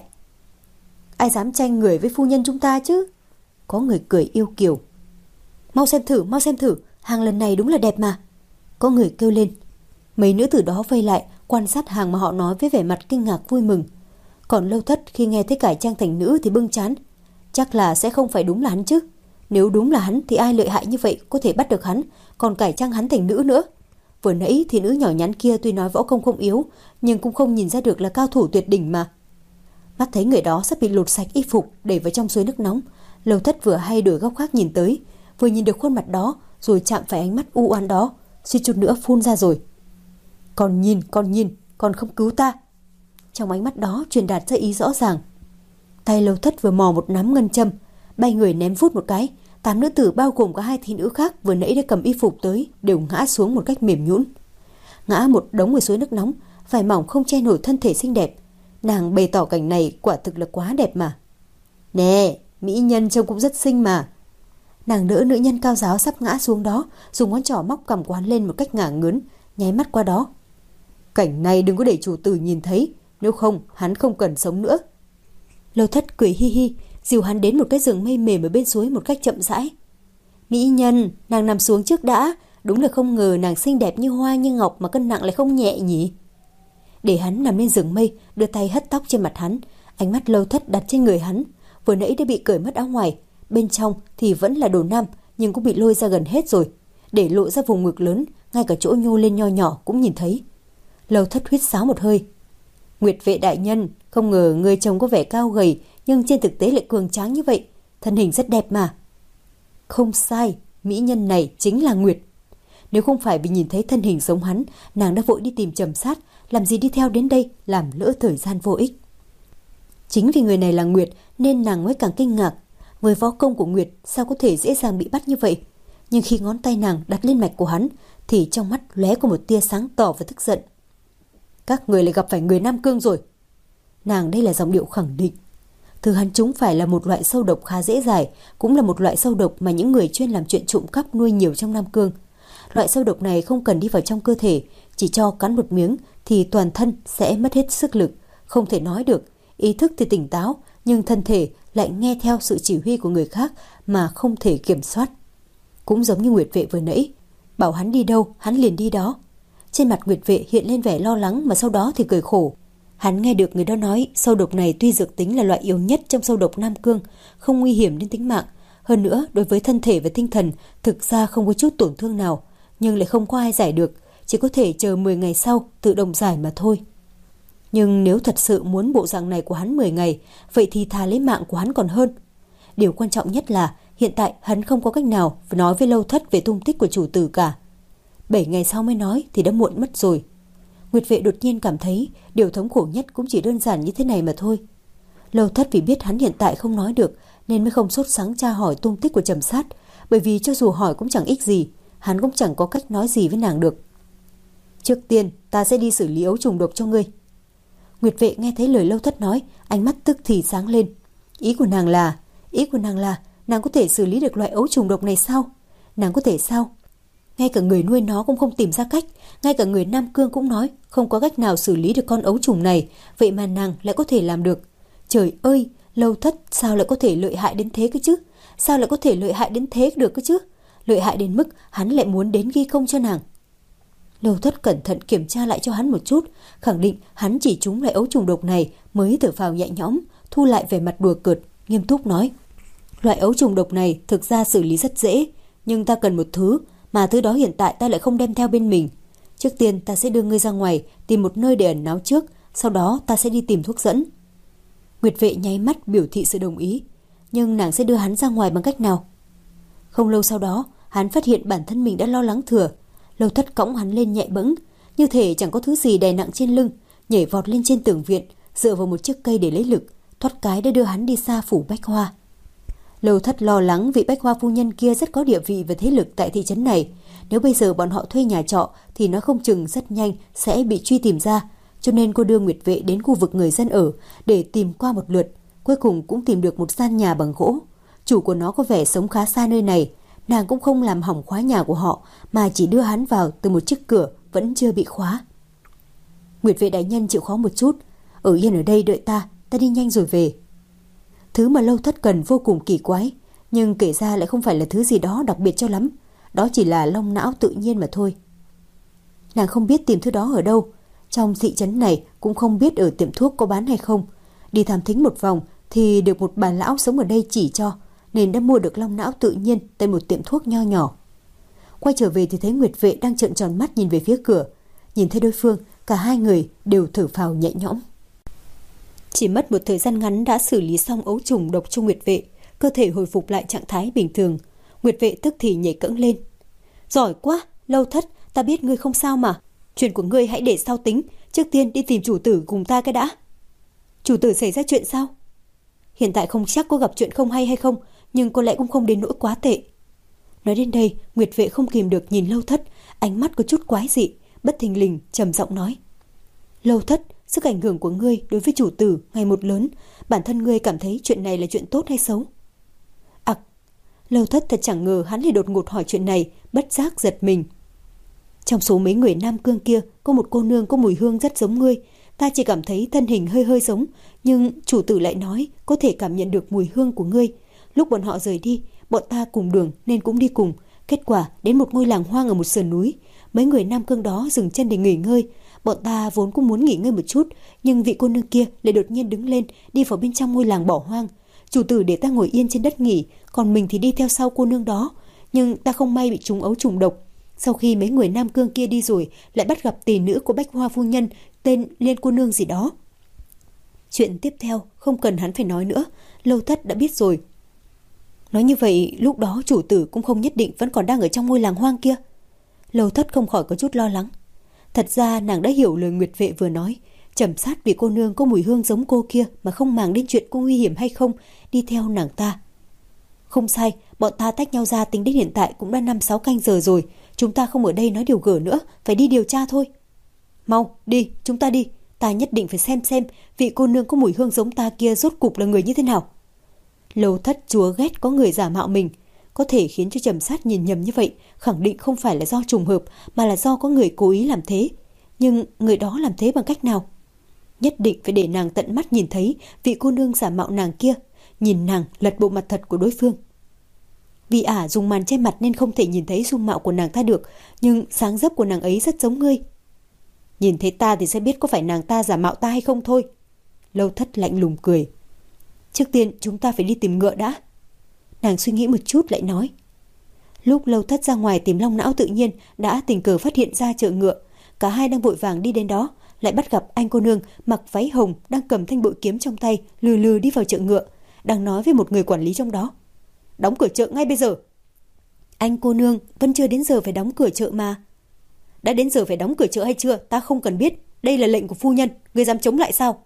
Speaker 2: "Ai dám tranh người với phu nhân chúng ta chứ?" Có người cười yêu kiều. "Mau xem thử, mau xem thử, hàng lần này đúng là đẹp mà." Có người kêu lên. Mấy nữ tử đó vây lại quan sát hàng mà họ nói với vẻ mặt kinh ngạc vui mừng. Còn Lâu Thất khi nghe thấy cải trang thành nữ thì bưng trán. Chắc là sẽ không phải đúng là hắn chứ. Nếu đúng là hắn thì ai lợi hại như vậy có thể bắt được hắn, còn cải trang hắn thành nữ nữa. Vừa nãy thì nữ nhỏ nhắn kia tuy nói võ công không yếu, nhưng cũng không nhìn ra được là cao thủ tuyệt đỉnh mà. Mắt thấy người đó sắp bị lột sạch y phục đẩy vào trong suối nước nóng, Lâu Thất vừa hay đổi góc khác nhìn tới, vừa nhìn được khuôn mặt đó rồi chạm phải ánh mắt u oán đó, suýt chút nữa phun ra rồi. "Còn nhìn, còn nhìn, còn không cứu ta." Trong ánh mắt đó truyền đạt ra ý rõ ràng. Tay Lâu Thất vừa mò một nắm ngân châm, bay người ném vút một cái, tám nữ tử bao gồm cả hai thị nữ khác vừa nãy đã cầm y phục tới đều ngã xuống một cách mềm nhũn, ngã một đống ở suối nước nóng, vải mỏng không che nổi thân thể xinh đẹp. Nàng bày tỏ cảnh này quả thực là quá đẹp mà. "Nè, mỹ nhân trông cũng rất xinh mà." Nàng đỡ nữ nhân cao giáo sắp ngã xuống đó, dùng ngón trỏ móc cằm của hắn lên một cách ngả ngớn, nháy mắt qua đó. "Cảnh này đừng có để chủ tử nhìn thấy, nếu không hắn không cần sống nữa." Lâu Thất cười hi hi, dìu hắn đến một cái giường mây mềm ở bên suối một cách chậm rãi. "Mỹ nhân, nàng nằm xuống trước đã, đúng là không ngờ nàng xinh đẹp như hoa như ngọc mà cân nặng lại không nhẹ nhỉ." Để hắn nằm lên giường mây, đưa tay hất tóc trên mặt hắn, ánh mắt Lâu Thất đặt trên người hắn. Vừa nãy đã bị cởi mất áo ngoài, bên trong thì vẫn là đồ nam nhưng cũng bị lôi ra gần hết rồi, để lộ ra vùng ngực lớn, ngay cả chỗ nhô lên nho nhỏ cũng nhìn thấy. Lâu Thất huýt sáo một hơi. "Nguyệt vệ đại nhân, không ngờ người chồng có vẻ cao gầy nhưng trên thực tế lại cường tráng như vậy, thân hình rất đẹp mà." "Không sai, mỹ nhân này chính là Nguyệt." Nếu không phải vì nhìn thấy thân hình giống hắn, nàng đã vội đi tìm Trầm Sát, làm gì đi theo đến đây làm lỡ thời gian vô ích. Chính vì người này là Nguyệt nên nàng mới càng kinh ngạc. Với võ công của Nguyệt sao có thể dễ dàng bị bắt như vậy? Nhưng khi ngón tay nàng đặt lên mạch của hắn thì trong mắt lóe có một tia sáng tỏ và tức giận. "Các người lại gặp phải người Nam Cương rồi." Nàng đây là giọng điệu khẳng định. Thứ hắn trúng phải là một loại sâu độc khá dễ giải, cũng là một loại sâu độc mà những người chuyên làm chuyện trộm cắp nuôi nhiều trong Nam Cương. Loại sâu độc này không cần đi vào trong cơ thể, chỉ cho cắn một miếng thì toàn thân sẽ mất hết sức lực, không thể nói được, ý thức thì tỉnh táo, nhưng thân thể lại nghe theo sự chỉ huy của người khác mà không thể kiểm soát. Cũng giống như Nguyệt vệ vừa nãy, bảo hắn đi đâu, hắn liền đi đó. Trên mặt Nguyệt vệ hiện lên vẻ lo lắng mà sau đó thì cười khổ. Hắn nghe được người đó nói sâu độc này tuy dược tính là loại yếu nhất trong sâu độc Nam Cương, không nguy hiểm đến tính mạng. Hơn nữa, đối với thân thể và tinh thần thực ra không có chút tổn thương nào, nhưng lại không có ai giải được, chỉ có thể chờ mười ngày sau tự động giải mà thôi. Nhưng nếu thật sự muốn bộ dạng này của hắn mười ngày, vậy thì thà lấy mạng của hắn còn hơn. Điều quan trọng nhất là hiện tại hắn không có cách nào nói với Lâu Thất về tung tích của chủ tử cả. Bảy ngày sau mới nói thì đã muộn mất rồi. Nguyệt vệ đột nhiên cảm thấy điều thống khổ nhất cũng chỉ đơn giản như thế này mà thôi. Lâu Thất vì biết hắn hiện tại không nói được nên mới không sốt sắng tra hỏi tung tích của Trầm Sát, bởi vì cho dù hỏi cũng chẳng ích gì, hắn cũng chẳng có cách nói gì với nàng được. "Trước tiên ta sẽ đi xử lý ấu trùng độc cho ngươi." Nguyệt vệ nghe thấy lời Lâu Thất nói, ánh mắt tức thì sáng lên. Ý của nàng là, ý của nàng là nàng có thể xử lý được loại ấu trùng độc này sao? Nàng có thể sao? Ngay cả người nuôi nó cũng không tìm ra cách, ngay cả người Nam Cương cũng nói không có cách nào xử lý được con ấu trùng này, vậy mà nàng lại có thể làm được. Trời ơi, Lâu Thất sao lại có thể lợi hại đến thế cơ chứ? Sao lại có thể lợi hại đến thế được cơ chứ? Lợi hại đến mức hắn lại muốn đến ghi công cho nàng. Lâu Thất cẩn thận kiểm tra lại cho hắn một chút, khẳng định hắn chỉ trúng loại ấu trùng độc này mới thở phào nhẹ nhõm, thu lại vẻ mặt đùa cợt, nghiêm túc nói: "Loại ấu trùng độc này thực ra xử lý rất dễ, nhưng ta cần một thứ, mà thứ đó hiện tại ta lại không đem theo bên mình. Trước tiên ta sẽ đưa ngươi ra ngoài, tìm một nơi để ẩn náu trước, sau đó ta sẽ đi tìm thuốc dẫn." Nguyệt vệ nháy mắt biểu thị sự đồng ý, nhưng nàng sẽ đưa hắn ra ngoài bằng cách nào? Không lâu sau đó, hắn phát hiện bản thân mình đã lo lắng thừa. Lâu Thất cõng hắn lên nhẹ bẫng, như thể chẳng có thứ gì đè nặng trên lưng, nhảy vọt lên trên tường viện, dựa vào một chiếc cây để lấy lực, thoát cái đã đưa hắn đi xa phủ Bách Hoa. Lâu Thất lo lắng vị Bách Hoa phu nhân kia rất có địa vị và thế lực tại thị trấn này. Nếu bây giờ bọn họ thuê nhà trọ thì nó không chừng rất nhanh sẽ bị truy tìm ra. Cho nên cô đưa Nguyệt Vệ đến khu vực người dân ở để tìm qua một lượt. Cuối cùng cũng tìm được một gian nhà bằng gỗ. Chủ của nó có vẻ sống khá xa nơi này. Nàng cũng không làm hỏng khóa nhà của họ, mà chỉ đưa hắn vào từ một chiếc cửa vẫn chưa bị khóa. Nguyệt Vệ đại nhân chịu khó một chút. Ở yên ở đây đợi ta, ta đi nhanh rồi về. Thứ mà Lâu Thất cần vô cùng kỳ quái, nhưng kể ra lại không phải là thứ gì đó đặc biệt cho lắm. Đó chỉ là long não tự nhiên mà thôi. Nàng không biết tìm thứ đó ở đâu. Trong thị trấn này cũng không biết ở tiệm thuốc có bán hay không. Đi thám thính một vòng thì được một bà lão sống ở đây chỉ cho, nên đã mua được long não tự nhiên tại một tiệm thuốc nho nhỏ. Quay trở về thì thấy Nguyệt Vệ đang trợn tròn mắt nhìn về phía cửa. Nhìn thấy đối phương, cả hai người đều thở phào nhẹ nhõm. Chỉ mất một thời gian ngắn đã xử lý xong ấu trùng độc cho Nguyệt Vệ, cơ thể hồi phục lại trạng thái bình thường. Nguyệt Vệ tức thì nhảy cẫng lên. Giỏi quá, Lâu Thất, ta biết ngươi không sao mà. Chuyện của ngươi hãy để sau tính, trước tiên đi tìm chủ tử cùng ta cái đã. Chủ tử xảy ra chuyện sao? Hiện tại không chắc có gặp chuyện không hay hay không, nhưng có lẽ cũng không đến nỗi quá tệ. Nói đến đây, Nguyệt Vệ không kìm được nhìn Lâu Thất, ánh mắt có chút quái dị, bất thình lình trầm giọng nói. Lâu Thất, sức ảnh hưởng của ngươi đối với chủ tử ngày một lớn, bản thân ngươi cảm thấy chuyện này là chuyện tốt hay xấu? À, Lâu Thất thật chẳng ngờ hắn lại đột ngột hỏi chuyện này, bất giác giật mình. Trong số mấy người Nam Cương kia, có một cô nương có mùi hương rất giống ngươi. Ta chỉ cảm thấy thân hình hơi hơi giống, nhưng chủ tử lại nói có thể cảm nhận được mùi hương của ngươi. Lúc bọn họ rời đi, bọn ta cùng đường nên cũng đi cùng. Kết quả đến một ngôi làng hoang ở một sườn núi. Mấy người Nam Cương đó dừng chân để nghỉ ngơi. Bọn ta vốn cũng muốn nghỉ ngơi một chút, nhưng vị cô nương kia lại đột nhiên đứng lên, đi vào bên trong ngôi làng bỏ hoang. Chủ tử để ta ngồi yên trên đất nghỉ, còn mình thì đi theo sau cô nương đó. Nhưng ta không may bị trúng ấu trùng độc. Sau khi mấy người Nam Cương kia đi rồi, lại bắt gặp tỷ nữ của Bách Hoa phu nhân, tên Liên cô nương gì đó. Chuyện tiếp theo không cần hắn phải nói nữa, Lâu Thất đã biết rồi. Nói như vậy, lúc đó chủ tử cũng không nhất định vẫn còn đang ở trong ngôi làng hoang kia. Lâu Thất không khỏi có chút lo lắng. Thật ra nàng đã hiểu lời Nguyệt Vệ vừa nói, chẩm sát vì cô nương có mùi hương giống cô kia mà không màng đến chuyện có nguy hiểm hay không, đi theo nàng ta. Không sai, bọn ta tách nhau ra tính đến hiện tại cũng đã năm sáu canh giờ rồi. Chúng ta không ở đây nói điều gở nữa, phải đi điều tra thôi. Mau, đi, chúng ta đi. Ta nhất định phải xem xem vị cô nương có mùi hương giống ta kia rốt cục là người như thế nào. Lâu Thất chúa ghét có người giả mạo mình. Có thể khiến cho trầm sát nhìn nhầm như vậy, khẳng định không phải là do trùng hợp, mà là do có người cố ý làm thế. Nhưng người đó làm thế bằng cách nào? Nhất định phải để nàng tận mắt nhìn thấy vị cô nương giả mạo nàng kia, nhìn nàng lật bộ mặt thật của đối phương. Vì ả dùng màn che mặt nên không thể nhìn thấy dung mạo của nàng ta được, nhưng dáng dấp của nàng ấy rất giống ngươi. Nhìn thấy ta thì sẽ biết có phải nàng ta giả mạo ta hay không thôi. Lâu Thất lạnh lùng cười. Trước tiên chúng ta phải đi tìm ngựa đã. Nàng suy nghĩ một chút lại nói. Lúc Lâu Thất ra ngoài tìm long não tự nhiên, đã tình cờ phát hiện ra chợ ngựa. Cả hai đang vội vàng đi đến đó, lại bắt gặp anh cô nương mặc váy hồng đang cầm thanh bội kiếm trong tay, lừ lừ đi vào chợ ngựa, đang nói với một người quản lý trong đó. Đóng cửa chợ ngay bây giờ. Anh cô nương, vẫn chưa đến giờ phải đóng cửa chợ mà. Đã đến giờ phải đóng cửa chợ hay chưa, ta không cần biết. Đây là lệnh của phu nhân, người dám chống lại sao?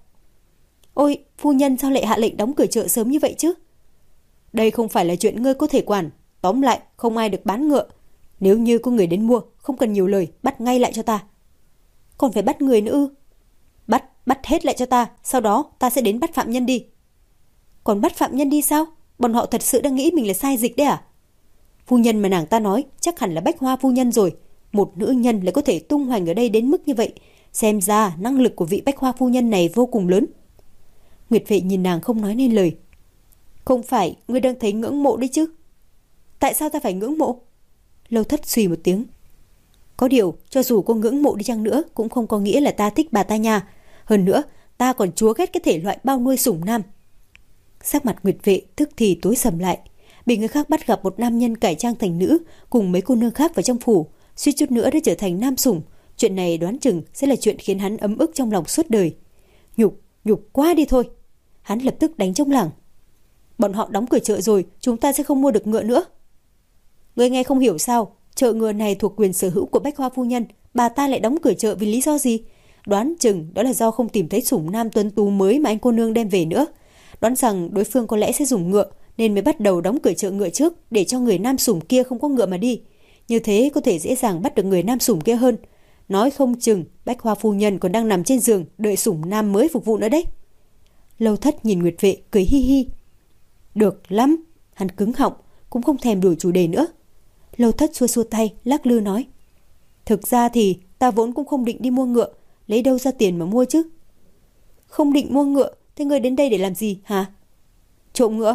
Speaker 2: Ôi, phu nhân sao lại hạ lệnh đóng cửa chợ sớm như vậy chứ? Đây không phải là chuyện ngươi có thể quản. Tóm lại, không ai được bán ngựa. Nếu như có người đến mua, không cần nhiều lời, bắt ngay lại cho ta. Còn phải bắt người nữa ư? Bắt, bắt hết lại cho ta, sau đó ta sẽ đến bắt phạm nhân đi. Còn bắt phạm nhân đi sao? Bọn họ thật sự đang nghĩ mình là sai dịch đấy à? Phu nhân mà nàng ta nói chắc hẳn là Bách Hoa phu nhân rồi. Một nữ nhân lại có thể tung hoành ở đây đến mức như vậy. Xem ra năng lực của vị Bách Hoa phu nhân này vô cùng lớn. Nguyệt Vệ nhìn nàng không nói nên lời. Không phải ngươi đang thấy ngưỡng mộ đấy chứ? Tại sao ta phải ngưỡng mộ? Lâu Thất suy một tiếng. Có điều, cho dù cô ngưỡng mộ đi chăng nữa cũng không có nghĩa là ta thích bà ta nha. Hơn nữa, ta còn chúa ghét cái thể loại bao nuôi sủng nam. Sắc mặt Nguyệt Vệ tức thì tối sầm lại. Bị người khác bắt gặp một nam nhân cải trang thành nữ cùng mấy cô nương khác vào trong phủ, suýt chút nữa đã trở thành nam sủng. Chuyện này đoán chừng sẽ là chuyện khiến hắn ấm ức trong lòng suốt đời. Nhục, nhục quá đi thôi. Hắn lập tức đánh trong lảng. Bọn họ đóng cửa chợ rồi, chúng ta sẽ không mua được ngựa nữa. Ngươi nghe không hiểu sao? Chợ ngựa này thuộc quyền sở hữu của Bách Hoa phu nhân, bà ta lại đóng cửa chợ vì lý do gì? Đoán chừng đó là do không tìm thấy sủng nam tuấn tú mới mà anh cô nương đem về nữa. Đoán rằng đối phương có lẽ sẽ dùng ngựa nên mới bắt đầu đóng cửa chợ ngựa trước để cho người nam sủng kia không có ngựa mà đi. Như thế có thể dễ dàng bắt được người nam sủng kia hơn. Nói không chừng Bách Hoa phu nhân còn đang nằm trên giường đợi sủng nam mới phục vụ nữa đấy. Lâu Thất nhìn Nguyệt Vệ cười hi hi. Được lắm, hắn cứng họng, cũng không thèm đổi chủ đề nữa. Lâu Thất xua xua tay, lắc lư nói. Thực ra thì ta vốn cũng không định đi mua ngựa, lấy đâu ra tiền mà mua chứ? Không định mua ngựa, thế ngươi đến đây để làm gì hả? Trộm ngựa.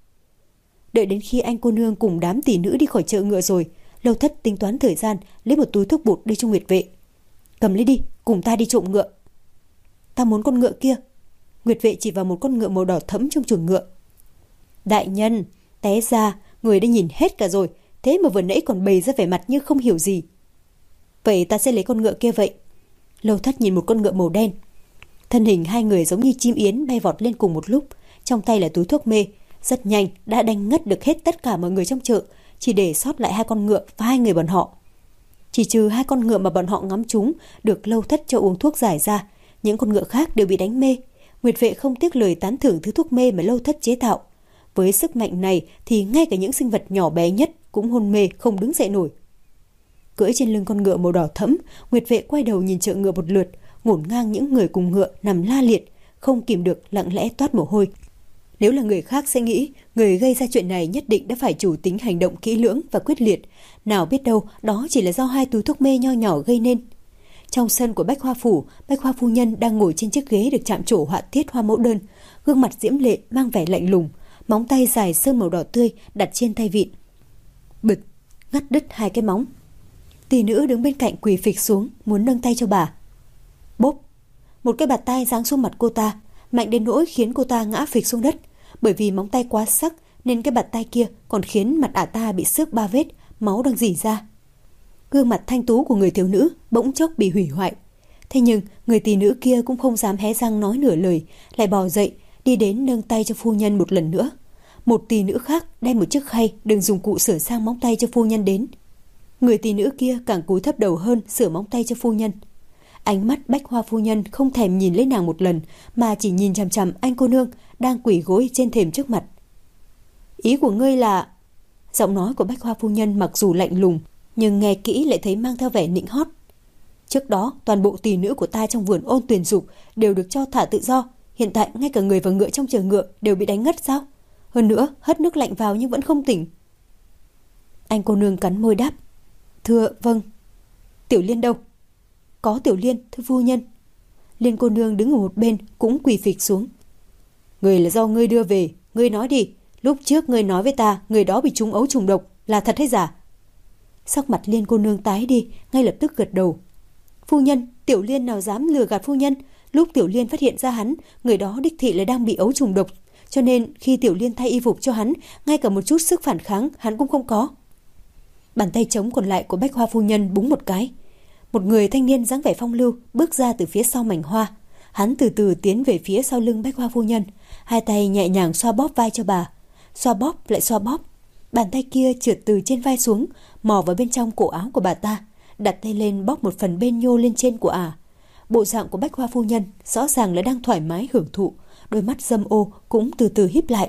Speaker 2: Đợi đến khi anh cô nương cùng đám tỷ nữ đi khỏi chợ ngựa rồi, Lâu Thất tính toán thời gian, lấy một túi thuốc bột đưa cho Nguyệt Vệ. Cầm lấy đi, cùng ta đi trộm ngựa. Ta muốn con ngựa kia. Nguyệt Vệ chỉ vào một con ngựa màu đỏ thẫm trong chuồng ngựa. Đại nhân, té ra người đã nhìn hết cả rồi, thế mà vừa nãy còn bày ra vẻ mặt như không hiểu gì. Vậy ta sẽ lấy con ngựa kia vậy. Lâu Thất nhìn một con ngựa màu đen. Thân hình hai người giống như chim yến bay vọt lên cùng một lúc, trong tay là túi thuốc mê, rất nhanh đã đánh ngất được hết tất cả mọi người trong chợ, chỉ để sót lại hai con ngựa và hai người bọn họ. Chỉ trừ hai con ngựa mà bọn họ ngắm trúng được Lâu Thất cho uống thuốc giải ra, những con ngựa khác đều bị đánh mê. Nguyệt Vệ không tiếc lời tán thưởng thứ thuốc mê mà Lâu Thất chế tạo. Với sức mạnh này thì ngay cả những sinh vật nhỏ bé nhất cũng hôn mê không đứng dậy nổi. Cưỡi trên lưng con ngựa màu đỏ thẫm, Nguyệt Vệ quay đầu nhìn chợ ngựa một lượt, ngổn ngang những người cùng ngựa nằm la liệt, không kìm được lặng lẽ toát mồ hôi. Nếu là người khác sẽ nghĩ người gây ra chuyện này nhất định đã phải chủ tính hành động kỹ lưỡng và quyết liệt, nào biết đâu đó chỉ là do hai túi thuốc mê nho nhỏ gây nên. Trong sân của Bách Hoa phủ, Bách Hoa phu nhân đang ngồi trên chiếc ghế được chạm trổ họa tiết hoa mẫu đơn, gương mặt diễm lệ mang vẻ lạnh lùng, móng tay dài sơn màu đỏ tươi đặt trên tay vịn. Bực, ngắt đứt hai cái móng. Tỷ nữ đứng bên cạnh quỳ phịch xuống muốn nâng tay cho bà. Bốp, một cái bạt tay giáng xuống mặt cô ta, mạnh đến nỗi khiến cô ta ngã phịch xuống đất. Bởi vì móng tay quá sắc nên cái bạt tay kia còn khiến mặt ả ta bị xước ba vết, máu đang rỉ ra. Gương mặt thanh tú của người thiếu nữ bỗng chốc bị hủy hoại. Thế nhưng người tỷ nữ kia cũng không dám hé răng nói nửa lời, lại bò dậy đi đến nâng tay cho phu nhân một lần nữa. Một tỷ nữ khác đem một chiếc khay đừng dùng cụ sửa sang móng tay cho phu nhân đến. Người tỷ nữ kia càng cúi thấp đầu hơn sửa móng tay cho phu nhân. Ánh mắt Bách Hoa phu nhân không thèm nhìn lấy nàng một lần, mà chỉ nhìn chằm chằm anh cô nương đang quỳ gối trên thềm trước mặt. Ý của ngươi là... Giọng nói của Bách Hoa phu nhân mặc dù lạnh lùng, nhưng nghe kỹ lại thấy mang theo vẻ nịnh hót. Trước đó toàn bộ tỷ nữ của ta trong vườn Ôn Tuyền Dục đều được cho thả tự do, hiện tại ngay cả người và ngựa trong chờ ngựa đều bị đánh ngất sao? Hơn nữa hất nước lạnh vào nhưng vẫn không tỉnh. Anh cô nương cắn môi đáp. Thưa vâng. Tiểu Liên đâu? Có Tiểu Liên, thưa phu nhân. Liên cô nương đứng ở một bên cũng quỳ phịch xuống. Người là do ngươi đưa về, ngươi nói đi. Lúc trước ngươi nói với ta người đó bị trúng ấu trùng độc, là thật hay giả? Sắc mặt Liên cô nương tái đi, ngay lập tức gật đầu. Phu nhân, Tiểu Liên nào dám lừa gạt phu nhân. Lúc Tiểu Liên phát hiện ra hắn, người đó đích thị là đang bị ấu trùng độc, cho nên khi Tiểu Liên thay y phục cho hắn, ngay cả một chút sức phản kháng hắn cũng không có. Bàn tay trống còn lại của Bách Hoa phu nhân búng một cái. Một người thanh niên dáng vẻ phong lưu bước ra từ phía sau mảnh hoa. Hắn từ từ tiến về phía sau lưng Bách Hoa phu nhân, hai tay nhẹ nhàng xoa bóp vai cho bà. Xoa bóp lại xoa bóp. Bàn tay kia trượt từ trên vai xuống, mò vào bên trong cổ áo của bà ta, đặt tay lên bóp một phần bên nhô lên trên của ả. À. Bộ dạng của Bách Hoa phu nhân rõ ràng là đang thoải mái hưởng thụ, đôi mắt dâm ô cũng từ từ híp lại.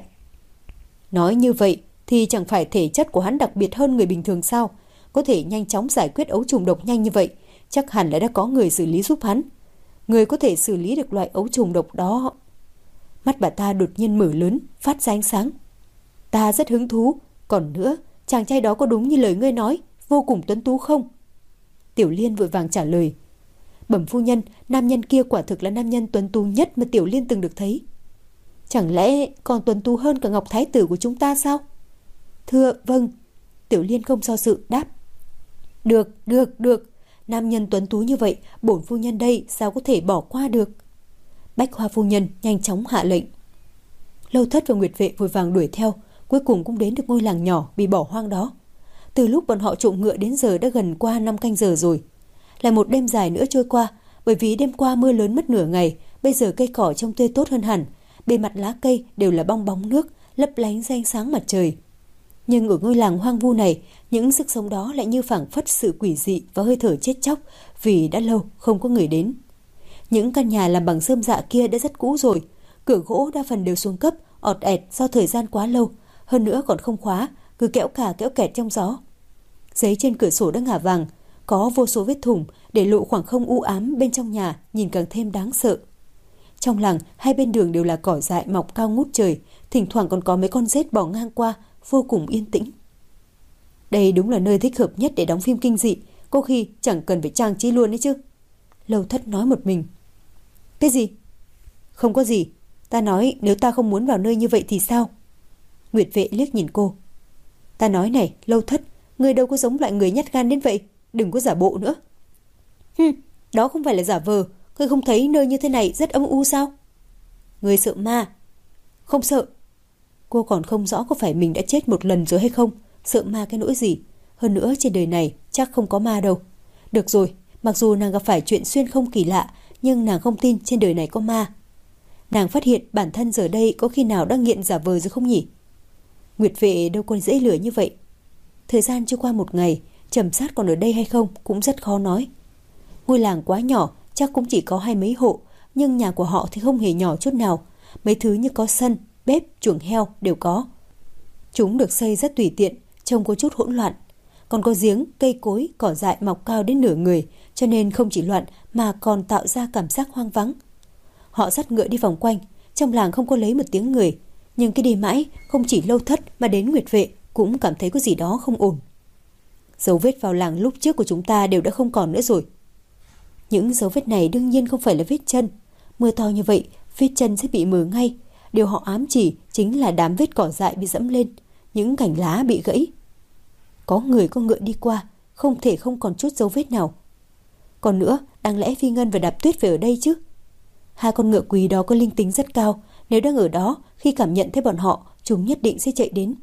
Speaker 2: Nói như vậy thì chẳng phải thể chất của hắn đặc biệt hơn người bình thường sao? Có thể nhanh chóng giải quyết ấu trùng độc nhanh như vậy, chắc hẳn là đã có người xử lý giúp hắn. Người có thể xử lý được loại ấu trùng độc đó. Mắt bà ta đột nhiên mở lớn, phát ra ánh sáng. Ta rất hứng thú. Còn nữa, chàng trai đó có đúng như lời ngươi nói, vô cùng tuấn tú không? Tiểu Liên vội vàng trả lời. Bẩm phu nhân, nam nhân kia quả thực là nam nhân tuấn tú nhất mà Tiểu Liên từng được thấy. Chẳng lẽ còn tuấn tú hơn cả Ngọc Thái tử của chúng ta sao? Thưa vâng. Tiểu Liên không do dự đáp. Được, được, được. Nam nhân tuấn tú như vậy, bổn phu nhân đây sao có thể bỏ qua được? Bách Hoa phu nhân nhanh chóng hạ lệnh. Lâu Thất và Nguyệt Vệ vội vàng đuổi theo, cuối cùng cũng đến được ngôi làng nhỏ bị bỏ hoang đó. Từ lúc bọn họ trộm ngựa đến giờ đã gần qua năm canh giờ rồi. Lại một đêm dài nữa trôi qua, bởi vì đêm qua mưa lớn mất nửa ngày, bây giờ cây cỏ trông tươi tốt hơn hẳn, bề mặt lá cây đều là bong bóng nước, lấp lánh dưới ánh sáng mặt trời. Nhưng ở ngôi làng hoang vu này, những sức sống đó lại như phảng phất sự quỷ dị và hơi thở chết chóc vì đã lâu không có người đến. Những căn nhà làm bằng rơm rạ kia đã rất cũ rồi, cửa gỗ đa phần đều xuống cấp, ọt ẹt do thời gian quá lâu, hơn nữa còn không khóa, cứ kéo cả kéo kẹt trong gió. Giấy trên cửa sổ đã ngả vàng, có vô số vết thủng để lộ khoảng không u ám bên trong nhà, nhìn càng thêm đáng sợ. Trong làng, hai bên đường đều là cỏ dại mọc cao ngút trời, thỉnh thoảng còn có mấy con rết bò ngang qua, vô cùng yên tĩnh. Đây đúng là nơi thích hợp nhất để đóng phim kinh dị, có khi chẳng cần phải trang trí luôn đấy chứ. Lâu Thất nói một mình. Cái gì? Không có gì, ta nói nếu ta không muốn vào nơi như vậy thì sao? Nguyệt Vệ liếc nhìn cô. Ta nói này, Lâu Thất, ngươi đâu có giống loại người nhát gan đến vậy, đừng có giả bộ nữa. Hừm, đó không phải là giả vờ, ngươi không thấy nơi như thế này rất âm u sao? Ngươi sợ ma? Không sợ. Cô còn không rõ có phải mình đã chết một lần rồi hay không, sợ ma cái nỗi gì. Hơn nữa trên đời này chắc không có ma đâu. Được rồi, mặc dù nàng gặp phải chuyện xuyên không kỳ lạ, nhưng nàng không tin trên đời này có ma. Nàng phát hiện bản thân giờ đây có khi nào đang nghiện giả vờ rồi không nhỉ? Nguyệt Vệ đâu còn dễ lừa như vậy. Thời gian trôi qua một ngày, Trầm Sát còn ở đây hay không cũng rất khó nói. Ngôi làng quá nhỏ, chắc cũng chỉ có hai mấy hộ, nhưng nhà của họ thì không hề nhỏ chút nào. Mấy thứ như có sân, bếp, chuồng heo đều có. Chúng được xây rất tùy tiện, trông có chút hỗn loạn. Còn có giếng, cây cối, cỏ dại mọc cao đến nửa người, cho nên không chỉ loạn mà còn tạo ra cảm giác hoang vắng. Họ dắt ngựa đi vòng quanh, trong làng không có lấy một tiếng người, nhưng cái đi mãi, không chỉ Lâu Thất mà đến Nguyệt Vệ cũng cảm thấy có gì đó không ổn. Dấu vết vào làng lúc trước của chúng ta đều đã không còn nữa rồi. Những dấu vết này đương nhiên không phải là vết chân. Mưa to như vậy, vết chân sẽ bị mờ ngay. Điều họ ám chỉ chính là đám vết cỏ dại bị dẫm lên, những cành lá bị gãy. Có người có ngựa đi qua, không thể không còn chút dấu vết nào. Còn nữa, đáng lẽ Phi Ngân và Đạp Tuyết phải ở đây chứ? Hai con ngựa quý đó có linh tính rất cao, nếu đang ở đó, khi cảm nhận thấy bọn họ, chúng nhất định sẽ chạy đến.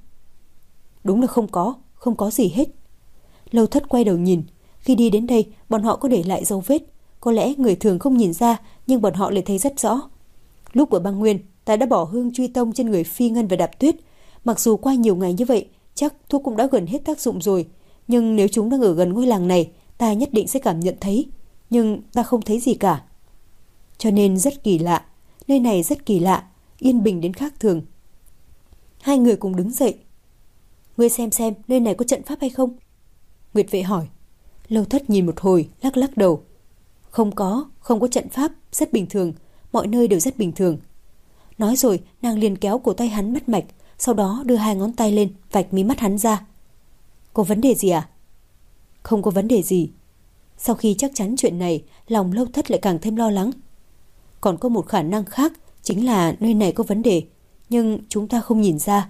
Speaker 2: Đúng là không có, không có gì hết. Lâu Thất quay đầu nhìn, khi đi đến đây, bọn họ có để lại dấu vết. Có lẽ người thường không nhìn ra, nhưng bọn họ lại thấy rất rõ. Lúc ở băng nguyên, ta đã bỏ hương truy tông trên người Phi Ngân và Đạp Tuyết. Mặc dù qua nhiều ngày như vậy, chắc thuốc cũng đã gần hết tác dụng rồi. Nhưng nếu chúng đang ở gần ngôi làng này, ta nhất định sẽ cảm nhận thấy. Nhưng ta không thấy gì cả. Cho nên rất kỳ lạ. Nơi này rất kỳ lạ, yên bình đến khác thường. Hai người cùng đứng dậy. Ngươi xem xem nơi này có trận pháp hay không? Nguyệt Vệ hỏi. Lâu Thất nhìn một hồi, lắc lắc đầu. Không có, không có trận pháp, rất bình thường. Mọi nơi đều rất bình thường. Nói rồi, nàng liền kéo cổ tay hắn bắt mạch, sau đó đưa hai ngón tay lên, vạch mí mắt hắn ra. Có vấn đề gì à? Không có vấn đề gì. Sau khi chắc chắn chuyện này, lòng Lâu Thất lại càng thêm lo lắng. Còn có một khả năng khác, chính là nơi này có vấn đề, nhưng chúng ta không nhìn ra.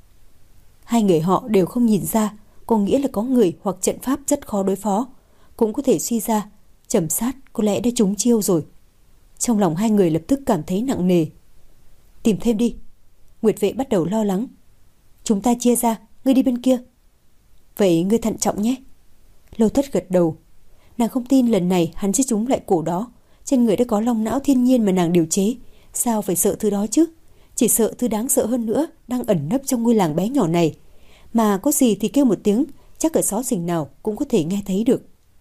Speaker 2: Hai người họ đều không nhìn ra, có nghĩa là có người hoặc trận pháp rất khó đối phó. Cũng có thể suy ra, Trầm Sát có lẽ đã trúng chiêu rồi. Trong lòng hai người lập tức cảm thấy nặng nề. Tìm thêm đi. Nguyệt Vệ bắt đầu lo lắng. Chúng ta chia ra, ngươi đi bên kia. Vậy ngươi thận trọng nhé. Lâu Thất gật đầu. Nàng không tin lần này hắn sẽ trúng lại cổ đó. Trên người đã có long não thiên nhiên mà nàng điều chế, sao phải sợ thứ đó chứ? Chỉ sợ thứ đáng sợ hơn nữa đang ẩn nấp trong ngôi làng bé nhỏ này. Mà có gì thì kêu một tiếng, chắc ở xó xỉnh nào cũng có thể nghe thấy được.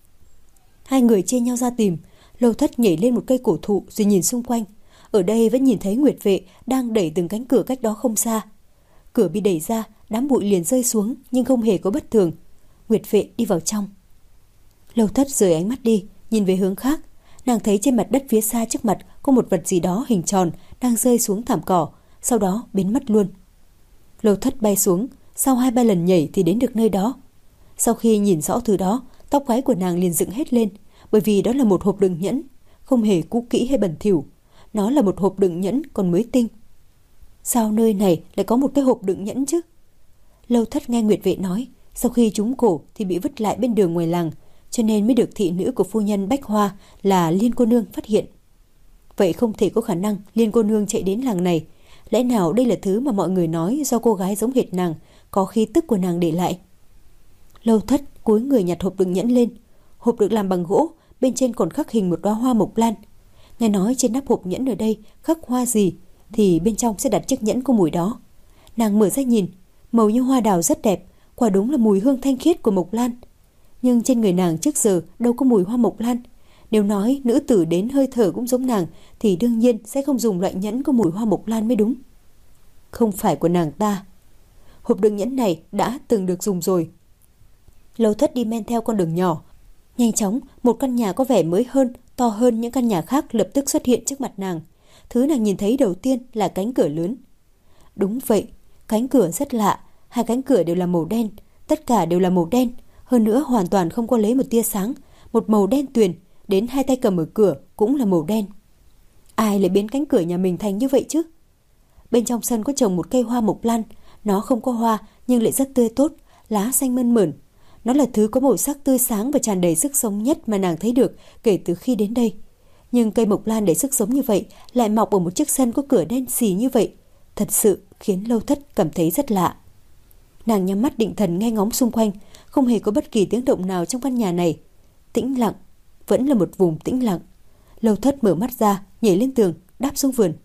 Speaker 2: Hai người chia nhau ra tìm. Lâu Thất nhảy lên một cây cổ thụ rồi nhìn xung quanh. Ở đây vẫn nhìn thấy Nguyệt Vệ đang đẩy từng cánh cửa cách đó không xa. Cửa bị đẩy ra, đám bụi liền rơi xuống nhưng không hề có bất thường. Nguyệt Vệ đi vào trong. Lâu Thất rời ánh mắt đi, nhìn về hướng khác. Nàng thấy trên mặt đất phía xa trước mặt có một vật gì đó hình tròn đang rơi xuống thảm cỏ, sau đó biến mất luôn. Lâu Thất bay xuống, sau hai ba lần nhảy thì đến được nơi đó. Sau khi nhìn rõ thứ đó, tóc gáy của nàng liền dựng hết lên, bởi vì đó là một hộp đựng nhẫn, không hề cũ kỹ hay bẩn thỉu. Nó là một hộp đựng nhẫn còn mới tinh. Sao nơi này lại có một cái hộp đựng nhẫn chứ? Lâu Thất nghe Nguyệt Vệ nói, sau khi trúng cổ thì bị vứt lại bên đường ngoài làng, cho nên mới được thị nữ của phu nhân Bách Hoa là Liên cô nương phát hiện. Vậy không thể có khả năng Liên cô nương chạy đến làng này. Lẽ nào đây là thứ mà mọi người nói do cô gái giống hệt nàng, có khí tức của nàng để lại? Lâu Thất cúi người nhặt hộp đựng nhẫn lên. Hộp được làm bằng gỗ, bên trên còn khắc hình một đóa hoa mộc lan. Nghe nói trên nắp hộp nhẫn ở đây khắc hoa gì thì bên trong sẽ đặt chiếc nhẫn có mùi đó. Nàng mở ra nhìn, màu như hoa đào rất đẹp, quả đúng là mùi hương thanh khiết của mộc lan. Nhưng trên người nàng trước giờ đâu có mùi hoa mộc lan. Nếu nói nữ tử đến hơi thở cũng giống nàng thì đương nhiên sẽ không dùng loại nhẫn có mùi hoa mộc lan mới đúng. Không phải của nàng ta. Hộp đựng nhẫn này đã từng được dùng rồi. Lâu Thất đi men theo con đường nhỏ. Nhanh chóng, một căn nhà có vẻ mới hơn, to hơn những căn nhà khác lập tức xuất hiện trước mặt nàng. Thứ nàng nhìn thấy đầu tiên là cánh cửa lớn. Đúng vậy, cánh cửa rất lạ. Hai cánh cửa đều là màu đen. Tất cả đều là màu đen. Hơn nữa hoàn toàn không có lấy một tia sáng. Một màu đen tuyền. Đến hai tay cầm ở cửa cũng là màu đen. Ai lại biến cánh cửa nhà mình thành như vậy chứ? Bên trong sân có trồng một cây hoa mộc lan. Nó không có hoa nhưng lại rất tươi tốt, lá xanh mơn mởn. Nó là thứ có màu sắc tươi sáng và tràn đầy sức sống nhất mà nàng thấy được kể từ khi đến đây. Nhưng cây mộc lan đầy sức sống như vậy lại mọc ở một chiếc sân có cửa đen xì như vậy. Thật sự khiến Lâu Thất cảm thấy rất lạ. Nàng nhắm mắt định thần nghe ngóng xung quanh. Không hề có bất kỳ tiếng động nào trong căn nhà này. Tĩnh lặng, vẫn là một vùng tĩnh lặng. Lâu Thất mở mắt ra, nhảy lên tường, đáp xuống vườn.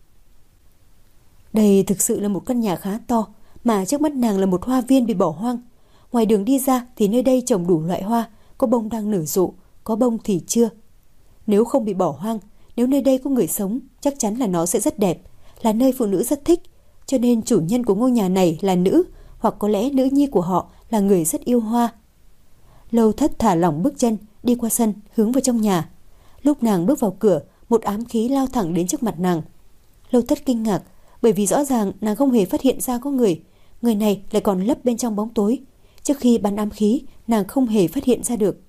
Speaker 2: Đây thực sự là một căn nhà khá to, mà trước mắt nàng là một hoa viên bị bỏ hoang. Ngoài đường đi ra thì nơi đây trồng đủ loại hoa, có bông đang nở rộ, có bông thì chưa. Nếu không bị bỏ hoang, nếu nơi đây có người sống, chắc chắn là nó sẽ rất đẹp, là nơi phụ nữ rất thích. Cho nên chủ nhân của ngôi nhà này là nữ, hoặc có lẽ nữ nhi của họ là người rất yêu hoa. Lâu Thất thả lỏng bước chân, đi qua sân, hướng vào trong nhà. Lúc nàng bước vào cửa, một ám khí lao thẳng đến trước mặt nàng. Lâu Thất kinh ngạc, bởi vì rõ ràng nàng không hề phát hiện ra có người. Người này lại còn lấp bên trong bóng tối. Trước khi bắn ám khí, nàng không hề phát hiện ra được.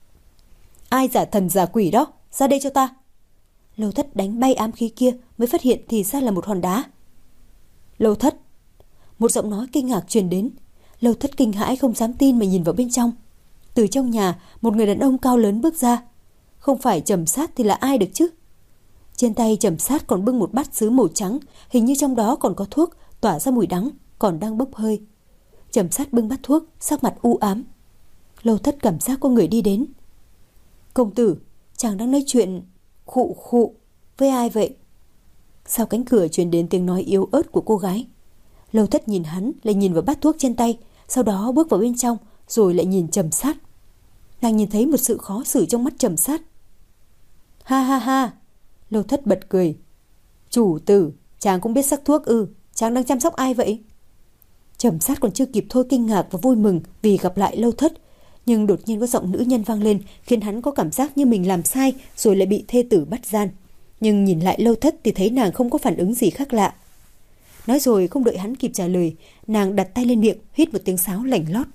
Speaker 2: Ai giả thần giả quỷ đó, ra đây cho ta. Lâu Thất đánh bay ám khí kia, mới phát hiện thì ra là một hòn đá. Lâu Thất. Một giọng nói kinh ngạc truyền đến. Lâu Thất kinh hãi không dám tin mà nhìn vào bên trong. Từ trong nhà, một người đàn ông cao lớn bước ra. Không phải Trầm Sát thì là ai được chứ? Trên tay Trầm Sát còn bưng một bát sứ màu trắng, hình như trong đó còn có thuốc, tỏa ra mùi đắng, còn đang bốc hơi. Trầm Sát bưng bát thuốc, sắc mặt u ám. Lâu Thất cảm giác có người đi đến. Công tử, chàng đang nói chuyện khụ khụ với ai vậy? Sau cánh cửa truyền đến tiếng nói yếu ớt của cô gái. Lâu Thất nhìn hắn, lại nhìn vào bát thuốc trên tay, sau đó bước vào bên trong, rồi lại nhìn Trầm Sát. Nàng nhìn thấy một sự khó xử trong mắt Trầm Sát. Ha ha ha! Lâu Thất bật cười. Chủ tử, chàng cũng biết sắc thuốc ư? Chàng đang chăm sóc ai vậy? Trầm Sát còn chưa kịp thôi kinh ngạc và vui mừng vì gặp lại Lâu Thất, nhưng đột nhiên có giọng nữ nhân vang lên, khiến hắn có cảm giác như mình làm sai rồi lại bị thê tử bắt gian. Nhưng nhìn lại Lâu Thất thì thấy nàng không có phản ứng gì khác lạ. Nói rồi không đợi hắn kịp trả lời, nàng đặt tay lên miệng, hít một tiếng sáo lảnh lót.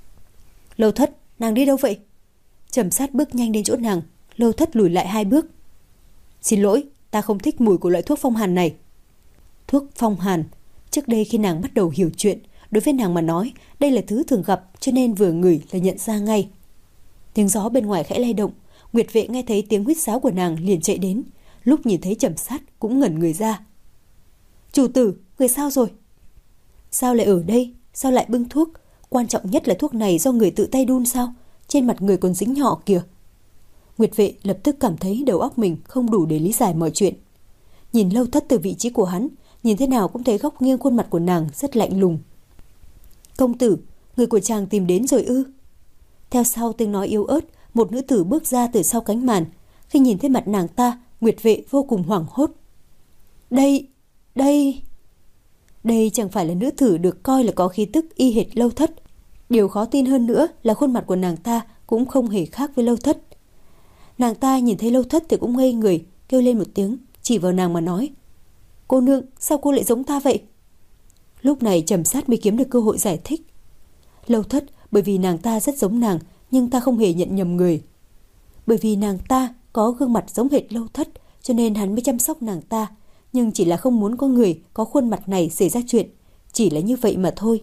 Speaker 2: Lâu Thất, nàng đi đâu vậy? Trầm Sát bước nhanh đến chỗ nàng. Lâu Thất lùi lại hai bước. Xin lỗi, ta không thích mùi của loại thuốc phong hàn này. Thuốc phong hàn. Trước đây khi nàng bắt đầu hiểu chuyện, đối với nàng mà nói, đây là thứ thường gặp, cho nên vừa ngửi là nhận ra ngay. Tiếng gió bên ngoài khẽ lay động. Nguyệt Vệ nghe thấy tiếng huýt sáo của nàng liền chạy đến. Lúc nhìn thấy Trầm Sát cũng ngẩn người ra. Chủ tử, người sao rồi? Sao lại ở đây? Sao lại bưng thuốc? Quan trọng nhất là thuốc này do người tự tay đun sao? Trên mặt người còn dính nhọ kìa. Nguyệt Vệ lập tức cảm thấy đầu óc mình không đủ để lý giải mọi chuyện. Nhìn Lâu Thất từ vị trí của hắn, nhìn thế nào cũng thấy góc nghiêng khuôn mặt của nàng rất lạnh lùng. Công tử, người của chàng tìm đến rồi ư? Theo sau tiếng nói yếu ớt, một nữ tử bước ra từ sau cánh màn. Khi nhìn thấy mặt nàng ta, Nguyệt Vệ vô cùng hoảng hốt. Đây, đây... Đây chẳng phải là nữ tử được coi là có khí tức y hệt Lâu Thất. Điều khó tin hơn nữa là khuôn mặt của nàng ta cũng không hề khác với Lâu Thất. Nàng ta nhìn thấy Lâu Thất thì cũng ngây người, kêu lên một tiếng, chỉ vào nàng mà nói. Cô nương, sao cô lại giống ta vậy? Lúc này Trầm Sát mới kiếm được cơ hội giải thích. Lâu Thất, bởi vì nàng ta rất giống nàng, nhưng ta không hề nhận nhầm người. Bởi vì nàng ta có gương mặt giống hệt Lâu Thất, cho nên hắn mới chăm sóc nàng ta, nhưng chỉ là không muốn có người có khuôn mặt này xảy ra chuyện, chỉ là như vậy mà thôi.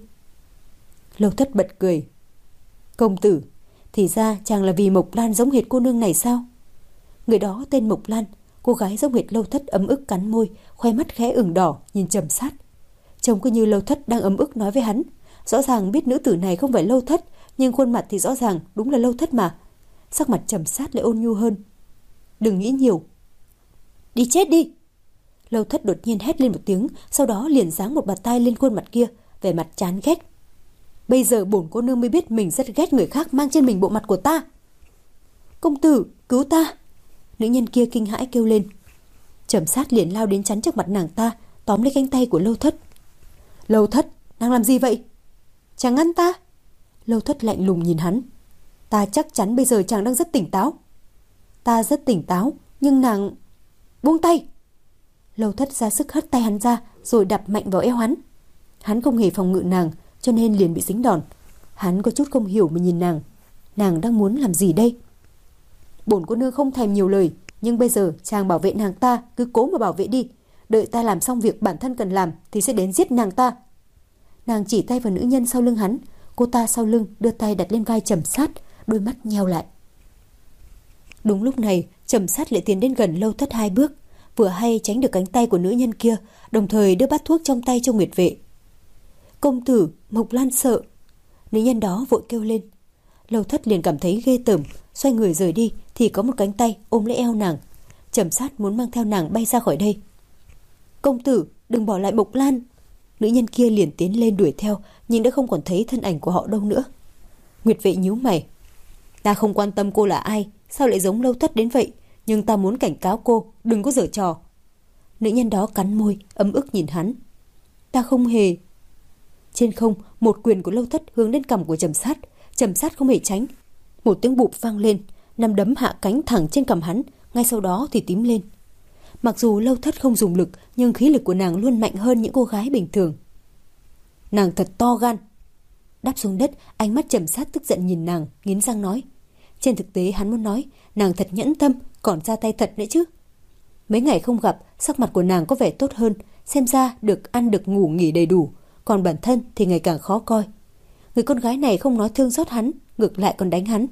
Speaker 2: Lâu Thất bật cười. Công tử, thì ra chàng là vì Mộc Lan giống hệt cô nương này sao? Người đó tên Mộc Lan. Cô gái giống hệt Lâu Thất ấm ức cắn môi, khoe mắt khẽ ửng đỏ nhìn Trầm Sát. Trông cứ như Lâu Thất đang ấm ức nói với hắn. Rõ ràng biết nữ tử này không phải Lâu Thất, nhưng khuôn mặt thì rõ ràng đúng là Lâu Thất mà. Sắc mặt Trầm Sát lại ôn nhu hơn. Đừng nghĩ nhiều. Đi chết đi! Lâu Thất đột nhiên hét lên một tiếng, sau đó liền giáng một bàn tay lên khuôn mặt kia, vẻ mặt chán ghét. Bây giờ bổn cô nương mới biết mình rất ghét người khác mang trên mình bộ mặt của ta. Công tử, cứu ta! Nữ nhân kia kinh hãi kêu lên. Trầm Sát liền lao đến chắn trước mặt nàng ta, tóm lấy cánh tay của Lâu Thất. Lâu Thất, nàng làm gì vậy? Chàng ngăn ta. Lâu Thất lạnh lùng nhìn hắn. Ta chắc chắn bây giờ chàng đang rất tỉnh táo. Ta rất tỉnh táo, nhưng nàng... Buông tay! Lâu Thất ra sức hất tay hắn ra, rồi đập mạnh vào eo hắn. Hắn không hề phòng ngự nàng, cho nên liền bị dính đòn. Hắn có chút không hiểu mà nhìn nàng. Nàng đang muốn làm gì đây? Bổn cô nương không thèm nhiều lời, nhưng bây giờ chàng bảo vệ nàng ta, cứ cố mà bảo vệ đi. Đợi ta làm xong việc bản thân cần làm thì sẽ đến giết nàng ta. Nàng chỉ tay vào nữ nhân sau lưng hắn. Cô ta sau lưng đưa tay đặt lên vai Trầm Sát, đôi mắt nheo lại. Đúng lúc này, Trầm Sát lại tiến đến gần Lâu Thất hai bước, vừa hay tránh được cánh tay của nữ nhân kia, đồng thời đưa bát thuốc trong tay cho Nguyệt Vệ. Công tử, Mộc Lan sợ. Nữ nhân đó vội kêu lên. Lâu Thất liền cảm thấy ghê tởm, xoay người rời đi thì có một cánh tay ôm lấy eo nàng. Trầm Sát muốn mang theo nàng bay ra khỏi đây. Công tử, đừng bỏ lại Mộc Lan. Nữ nhân kia liền tiến lên đuổi theo, nhưng đã không còn thấy thân ảnh của họ đâu nữa. Nguyệt Vệ nhíu mày. Ta không quan tâm cô là ai, sao lại giống Lâu Thất đến vậy, nhưng ta muốn cảnh cáo cô, đừng có giở trò. Nữ nhân đó cắn môi, ấm ức nhìn hắn. Ta không hề. Trên không, một quyền của Lâu Thất hướng đến cằm của Trầm Sát. Trầm Sát không hề tránh. Một tiếng bụp vang lên, nắm đấm hạ cánh thẳng trên cằm hắn, ngay sau đó thì tím lên. Mặc dù Lâu Thất không dùng lực, nhưng khí lực của nàng luôn mạnh hơn những cô gái bình thường. Nàng thật to gan. Đáp xuống đất, ánh mắt Trầm Sát tức giận nhìn nàng, nghiến răng nói. Trên thực tế hắn muốn nói, nàng thật nhẫn tâm, còn ra tay thật nữa chứ. Mấy ngày không gặp, sắc mặt của nàng có vẻ tốt hơn, xem ra được ăn được ngủ nghỉ đầy đủ, còn bản thân thì ngày càng khó coi. Người con gái này không nói thương xót hắn, ngược lại còn đánh hắn.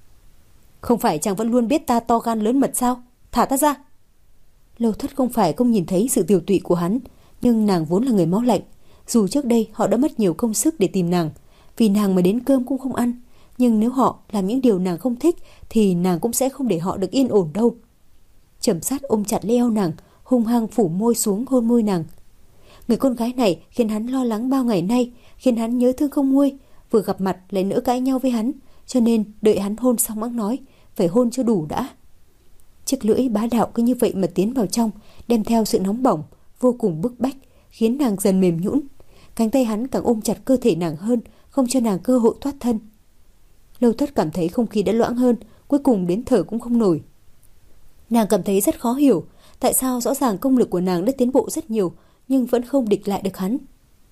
Speaker 2: Không phải chàng vẫn luôn biết ta to gan lớn mật sao? Thả ta ra. Lâu Thất không phải không nhìn thấy sự tiều tụy của hắn, nhưng nàng vốn là người máu lạnh. Dù trước đây họ đã mất nhiều công sức để tìm nàng, vì nàng mà đến cơm cũng không ăn, nhưng nếu họ làm những điều nàng không thích thì nàng cũng sẽ không để họ được yên ổn đâu. Trầm Sát ôm chặt lấy eo nàng, hung hăng phủ môi xuống hôn môi nàng. Người con gái này khiến hắn lo lắng bao ngày nay, khiến hắn nhớ thương không nguôi, vừa gặp mặt lại nỡ cãi nhau với hắn, cho nên đợi hắn hôn xong mắng nói, phải hôn cho đủ đã. Chiếc lưỡi bá đạo cứ như vậy mà tiến vào trong, đem theo sự nóng bỏng, vô cùng bức bách, khiến nàng dần mềm nhũn. Cánh tay hắn càng ôm chặt cơ thể nàng hơn, không cho nàng cơ hội thoát thân. Lâu Thất cảm thấy không khí đã loãng hơn, cuối cùng đến thở cũng không nổi. Nàng cảm thấy rất khó hiểu, tại sao rõ ràng công lực của nàng đã tiến bộ rất nhiều, nhưng vẫn không địch lại được hắn.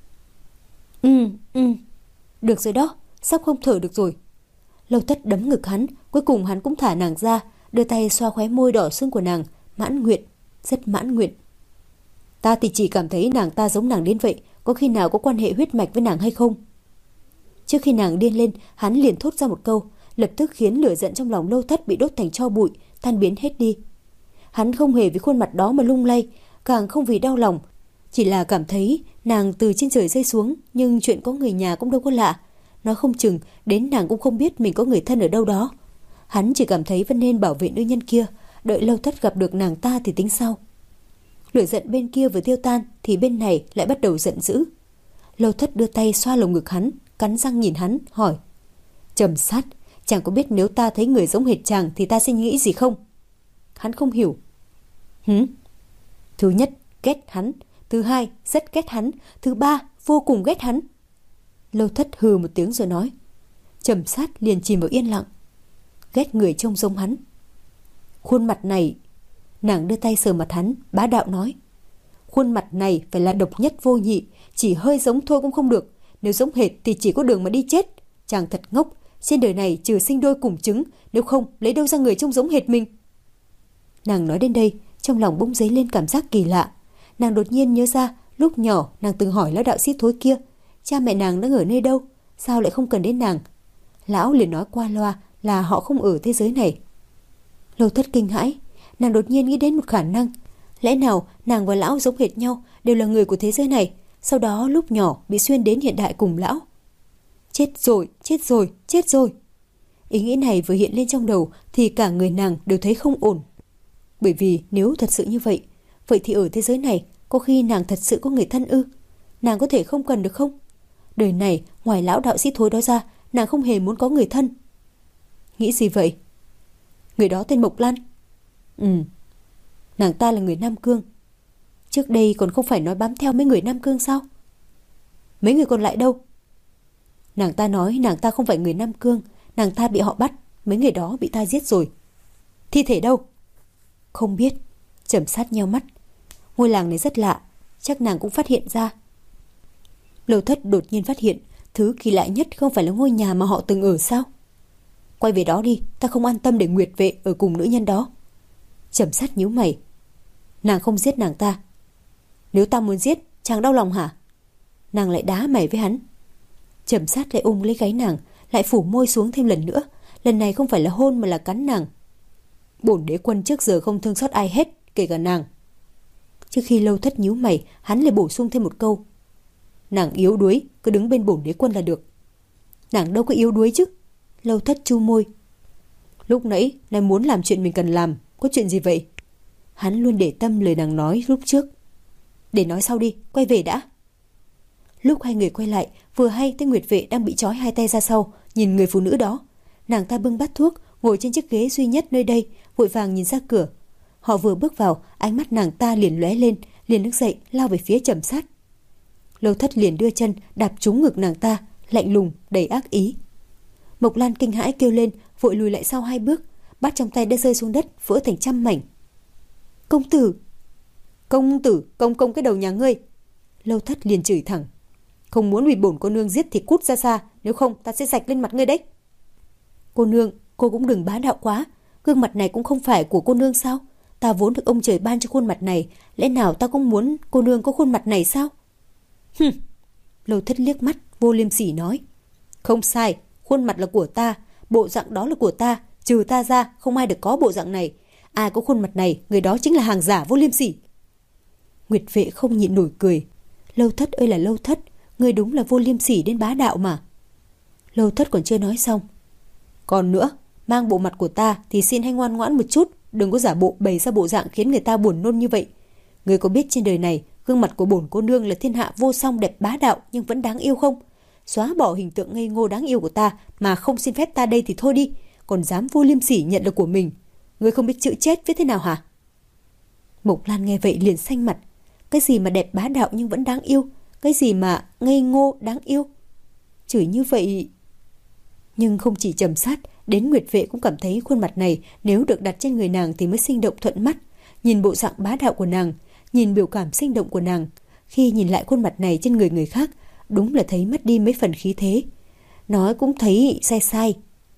Speaker 2: Ừ, ừ, được rồi đó, sắp không thở được rồi. Lâu Thất đấm ngực hắn, cuối cùng hắn cũng thả nàng ra, đưa tay xoa khóe môi đỏ sưng của nàng, mãn nguyện, rất mãn nguyện. Ta thì chỉ cảm thấy nàng ta giống nàng đến vậy, có khi nào có quan hệ huyết mạch với nàng hay không? Trước khi nàng điên lên, hắn liền thốt ra một câu, lập tức khiến lửa giận trong lòng Lâu Thất bị đốt thành tro bụi, tan biến hết đi. Hắn không hề vì khuôn mặt đó mà lung lay, càng không vì đau lòng, chỉ là cảm thấy nàng từ trên trời rơi xuống, nhưng chuyện có người nhà cũng đâu có lạ. Nói không chừng đến nàng cũng không biết mình có người thân ở đâu đó. Hắn chỉ cảm thấy vẫn nên bảo vệ nữ nhân kia, đợi Lâu Thất gặp được nàng ta thì tính sau. Lửa giận bên kia vừa tiêu tan thì bên này lại bắt đầu giận dữ. Lâu Thất đưa tay xoa lồng ngực hắn, cắn răng nhìn hắn, hỏi. Trầm Sát, chàng có biết nếu ta thấy người giống hệt chàng thì ta sẽ nghĩ gì không? Hắn không hiểu. Hứ? Thứ nhất, ghét hắn. Thứ hai, rất ghét hắn. Thứ ba, vô cùng ghét hắn. Lâu Thất hừ một tiếng rồi nói. Trầm Sát liền chìm vào yên lặng. Ghét người trông giống hắn. Khuôn mặt này... Nàng đưa tay sờ mặt hắn, bá đạo nói. Khuôn mặt này phải là độc nhất vô nhị, chỉ hơi giống thôi cũng không được. Nếu giống hệt thì chỉ có đường mà đi chết. Chàng thật ngốc, trên đời này trừ sinh đôi cùng trứng, nếu không lấy đâu ra người trông giống hệt mình. Nàng nói đến đây, trong lòng bỗng dấy lên cảm giác kỳ lạ. Nàng đột nhiên nhớ ra, lúc nhỏ nàng từng hỏi lão đạo sĩ thối kia, cha mẹ nàng đang ở nơi đâu, sao lại không cần đến nàng. Lão liền nói qua loa là họ không ở thế giới này. Lâu Thất kinh hãi, nàng đột nhiên nghĩ đến một khả năng. Lẽ nào nàng và lão giống hệt nhau, đều là người của thế giới này, sau đó lúc nhỏ bị xuyên đến hiện đại cùng lão. Chết rồi, chết rồi, chết rồi. Ý nghĩ này vừa hiện lên trong đầu thì cả người nàng đều thấy không ổn. Bởi vì nếu thật sự như vậy, vậy thì ở thế giới này có khi nàng thật sự có người thân ư? Nàng có thể không cần được không? Đời này, ngoài lão đạo sĩ thối đó ra, nàng không hề muốn có người thân. Nghĩ gì vậy? Người đó tên Mộc Lan. Ừ, nàng ta là người Nam Cương. Trước đây còn không phải nói bám theo mấy người Nam Cương sao? Mấy người còn lại đâu? Nàng ta nói nàng ta không phải người Nam Cương, nàng ta bị họ bắt, mấy người đó bị ta giết rồi. Thi thể đâu? Không biết. Trầm Sát nheo mắt. Ngôi làng này rất lạ, chắc nàng cũng phát hiện ra. Lâu Thất đột nhiên phát hiện thứ kỳ lạ nhất không phải là ngôi nhà mà họ từng ở sao? Quay về đó đi, ta không an tâm để Nguyệt Vệ ở cùng nữ nhân đó. Trầm Sát nhíu mày. Nàng không giết nàng ta. Nếu ta muốn giết, chàng đau lòng hả? Nàng lại đá mày với hắn. Trầm Sát lại ôm lấy gáy nàng, lại phủ môi xuống thêm lần nữa. Lần này không phải là hôn mà là cắn nàng. Bổn đế quân trước giờ không thương xót ai hết, kể cả nàng. Trước khi Lâu Thất nhíu mày, hắn lại bổ sung thêm một câu. Nàng yếu đuối, cứ đứng bên bổn đế quân là được. Nàng đâu có yếu đuối chứ. Lâu Thất chu môi. Lúc nãy nàng muốn làm chuyện mình cần làm. Có chuyện gì vậy? Hắn luôn để tâm lời nàng nói lúc trước. Để nói sau đi, quay về đã. Lúc hai người quay lại, vừa hay tên Nguyệt Vệ đang bị trói hai tay ra sau, nhìn người phụ nữ đó. Nàng ta bưng bát thuốc, ngồi trên chiếc ghế duy nhất nơi đây, vội vàng nhìn ra cửa. Họ vừa bước vào, ánh mắt nàng ta liền lóe lên, liền đứng dậy lao về phía Trầm Sát. Lâu Thất liền đưa chân đạp trúng ngực nàng ta, lạnh lùng đầy ác ý. Mộc Lan kinh hãi kêu lên, vội lùi lại sau hai bước, bát trong tay đã rơi xuống đất, vỡ thành trăm mảnh. Công tử! Công tử, công công cái đầu nhà ngươi! Lâu Thất liền chửi thẳng. Không muốn bị bổn cô nương giết thì cút ra xa, nếu không ta sẽ rạch lên mặt ngươi đấy. Cô nương, cô cũng đừng bá đạo quá, gương mặt này cũng không phải của cô nương sao? Ta vốn được ông trời ban cho khuôn mặt này, lẽ nào ta cũng muốn cô nương có khuôn mặt này sao? Hừm! Lâu Thất liếc mắt, vô liêm sỉ nói. Không sai, khuôn mặt là của ta, bộ dạng đó là của ta, trừ ta ra không ai được có bộ dạng này. Ai có khuôn mặt này, người đó chính là hàng giả vô liêm sỉ. Nguyệt Vệ không nhịn nổi cười. Lâu Thất ơi là Lâu Thất, người đúng là vô liêm sỉ đến bá đạo mà. Lâu Thất còn chưa nói xong. Còn nữa, mang bộ mặt của ta thì xin hãy ngoan ngoãn một chút, đừng có giả bộ bày ra bộ dạng khiến người ta buồn nôn như vậy. Người có biết trên đời này, gương mặt của bổn cô nương là thiên hạ vô song đẹp bá đạo nhưng vẫn đáng yêu không? Xóa bỏ hình tượng ngây ngô đáng yêu của ta mà không xin phép ta đây thì thôi đi, còn dám vô liêm sỉ nhận là của mình. Người không biết chữ chết viết thế nào hả? Mộc Lan nghe vậy liền xanh mặt. Cái gì mà đẹp bá đạo nhưng vẫn đáng yêu? Cái gì mà ngây ngô đáng yêu? Chửi như vậy... Nhưng không chỉ Trầm Sát, đến Nguyệt Vệ cũng cảm thấy khuôn mặt này nếu được đặt trên người nàng thì mới sinh động thuận mắt. Nhìn bộ dạng bá đạo của nàng, nhìn biểu cảm sinh động của nàng, khi nhìn lại khuôn mặt này trên người người khác, đúng là thấy mất đi mấy phần khí thế. Nói cũng thấy sai sai.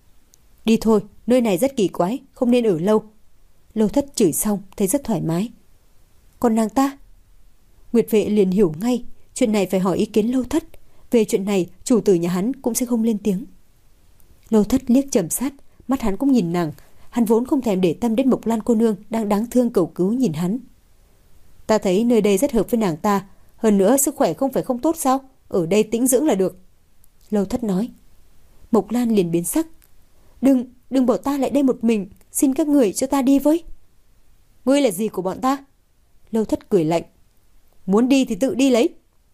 Speaker 2: Đi thôi, nơi này rất kỳ quái, không nên ở lâu. Lâu Thất chửi xong, thấy rất thoải mái. Còn nàng ta? Nguyệt Vệ liền hiểu ngay, chuyện này phải hỏi ý kiến Lâu Thất. Về chuyện này, chủ tử nhà hắn cũng sẽ không lên tiếng. Lâu Thất liếc Trầm Sát, mắt hắn cũng nhìn nàng. Hắn vốn không thèm để tâm đến Mộc Lan cô nương đang đáng thương cầu cứu nhìn hắn. Ta thấy nơi đây rất hợp với nàng ta, hơn nữa sức khỏe không phải không tốt sao? Ở đây tĩnh dưỡng là được. Lâu Thất nói. Mộc Lan liền biến sắc. Đừng, đừng bỏ ta lại đây một mình, xin các người cho ta đi với. Ngươi là gì của bọn ta? Lâu Thất cười lạnh. Muốn đi thì tự đi lấy.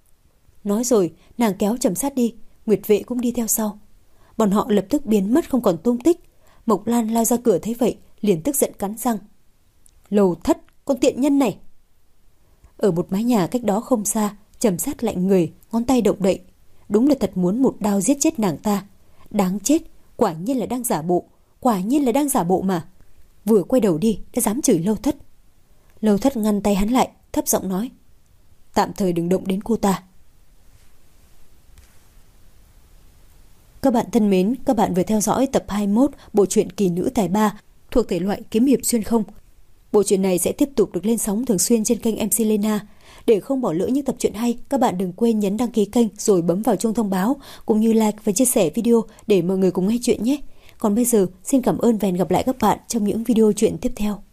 Speaker 2: Nói rồi, nàng kéo Trầm Sát đi, Nguyệt Vệ cũng đi theo sau. Bọn họ lập tức biến mất không còn tung tích. Mộc Lan lao ra cửa thấy vậy, liền tức giận cắn răng. Lâu Thất, con tiện nhân này! Ở một mái nhà cách đó không xa, Trầm Sát lạnh người, ngón tay động đậy. Đúng là thật muốn một đao giết chết nàng ta. Đáng chết, quả nhiên là đang giả bộ. Quả nhiên là đang giả bộ mà. Vừa quay đầu đi, đã dám chửi Lâu Thất. Lâu Thất ngăn tay hắn lại, thấp giọng nói. Tạm thời đừng động đến cô ta. Các bạn thân mến, các bạn vừa theo dõi tập hai mươi mốt bộ truyện Kỳ Nữ Tài Ba thuộc thể loại kiếm hiệp xuyên không. Bộ truyện này sẽ tiếp tục được lên sóng thường xuyên trên kênh em xê Lena. Để không bỏ lỡ những tập truyện hay, các bạn đừng quên nhấn đăng ký kênh rồi bấm vào chuông thông báo, cũng như like và chia sẻ video để mọi người cùng nghe chuyện nhé. Còn bây giờ, xin cảm ơn và hẹn gặp lại các bạn trong những video truyện tiếp theo.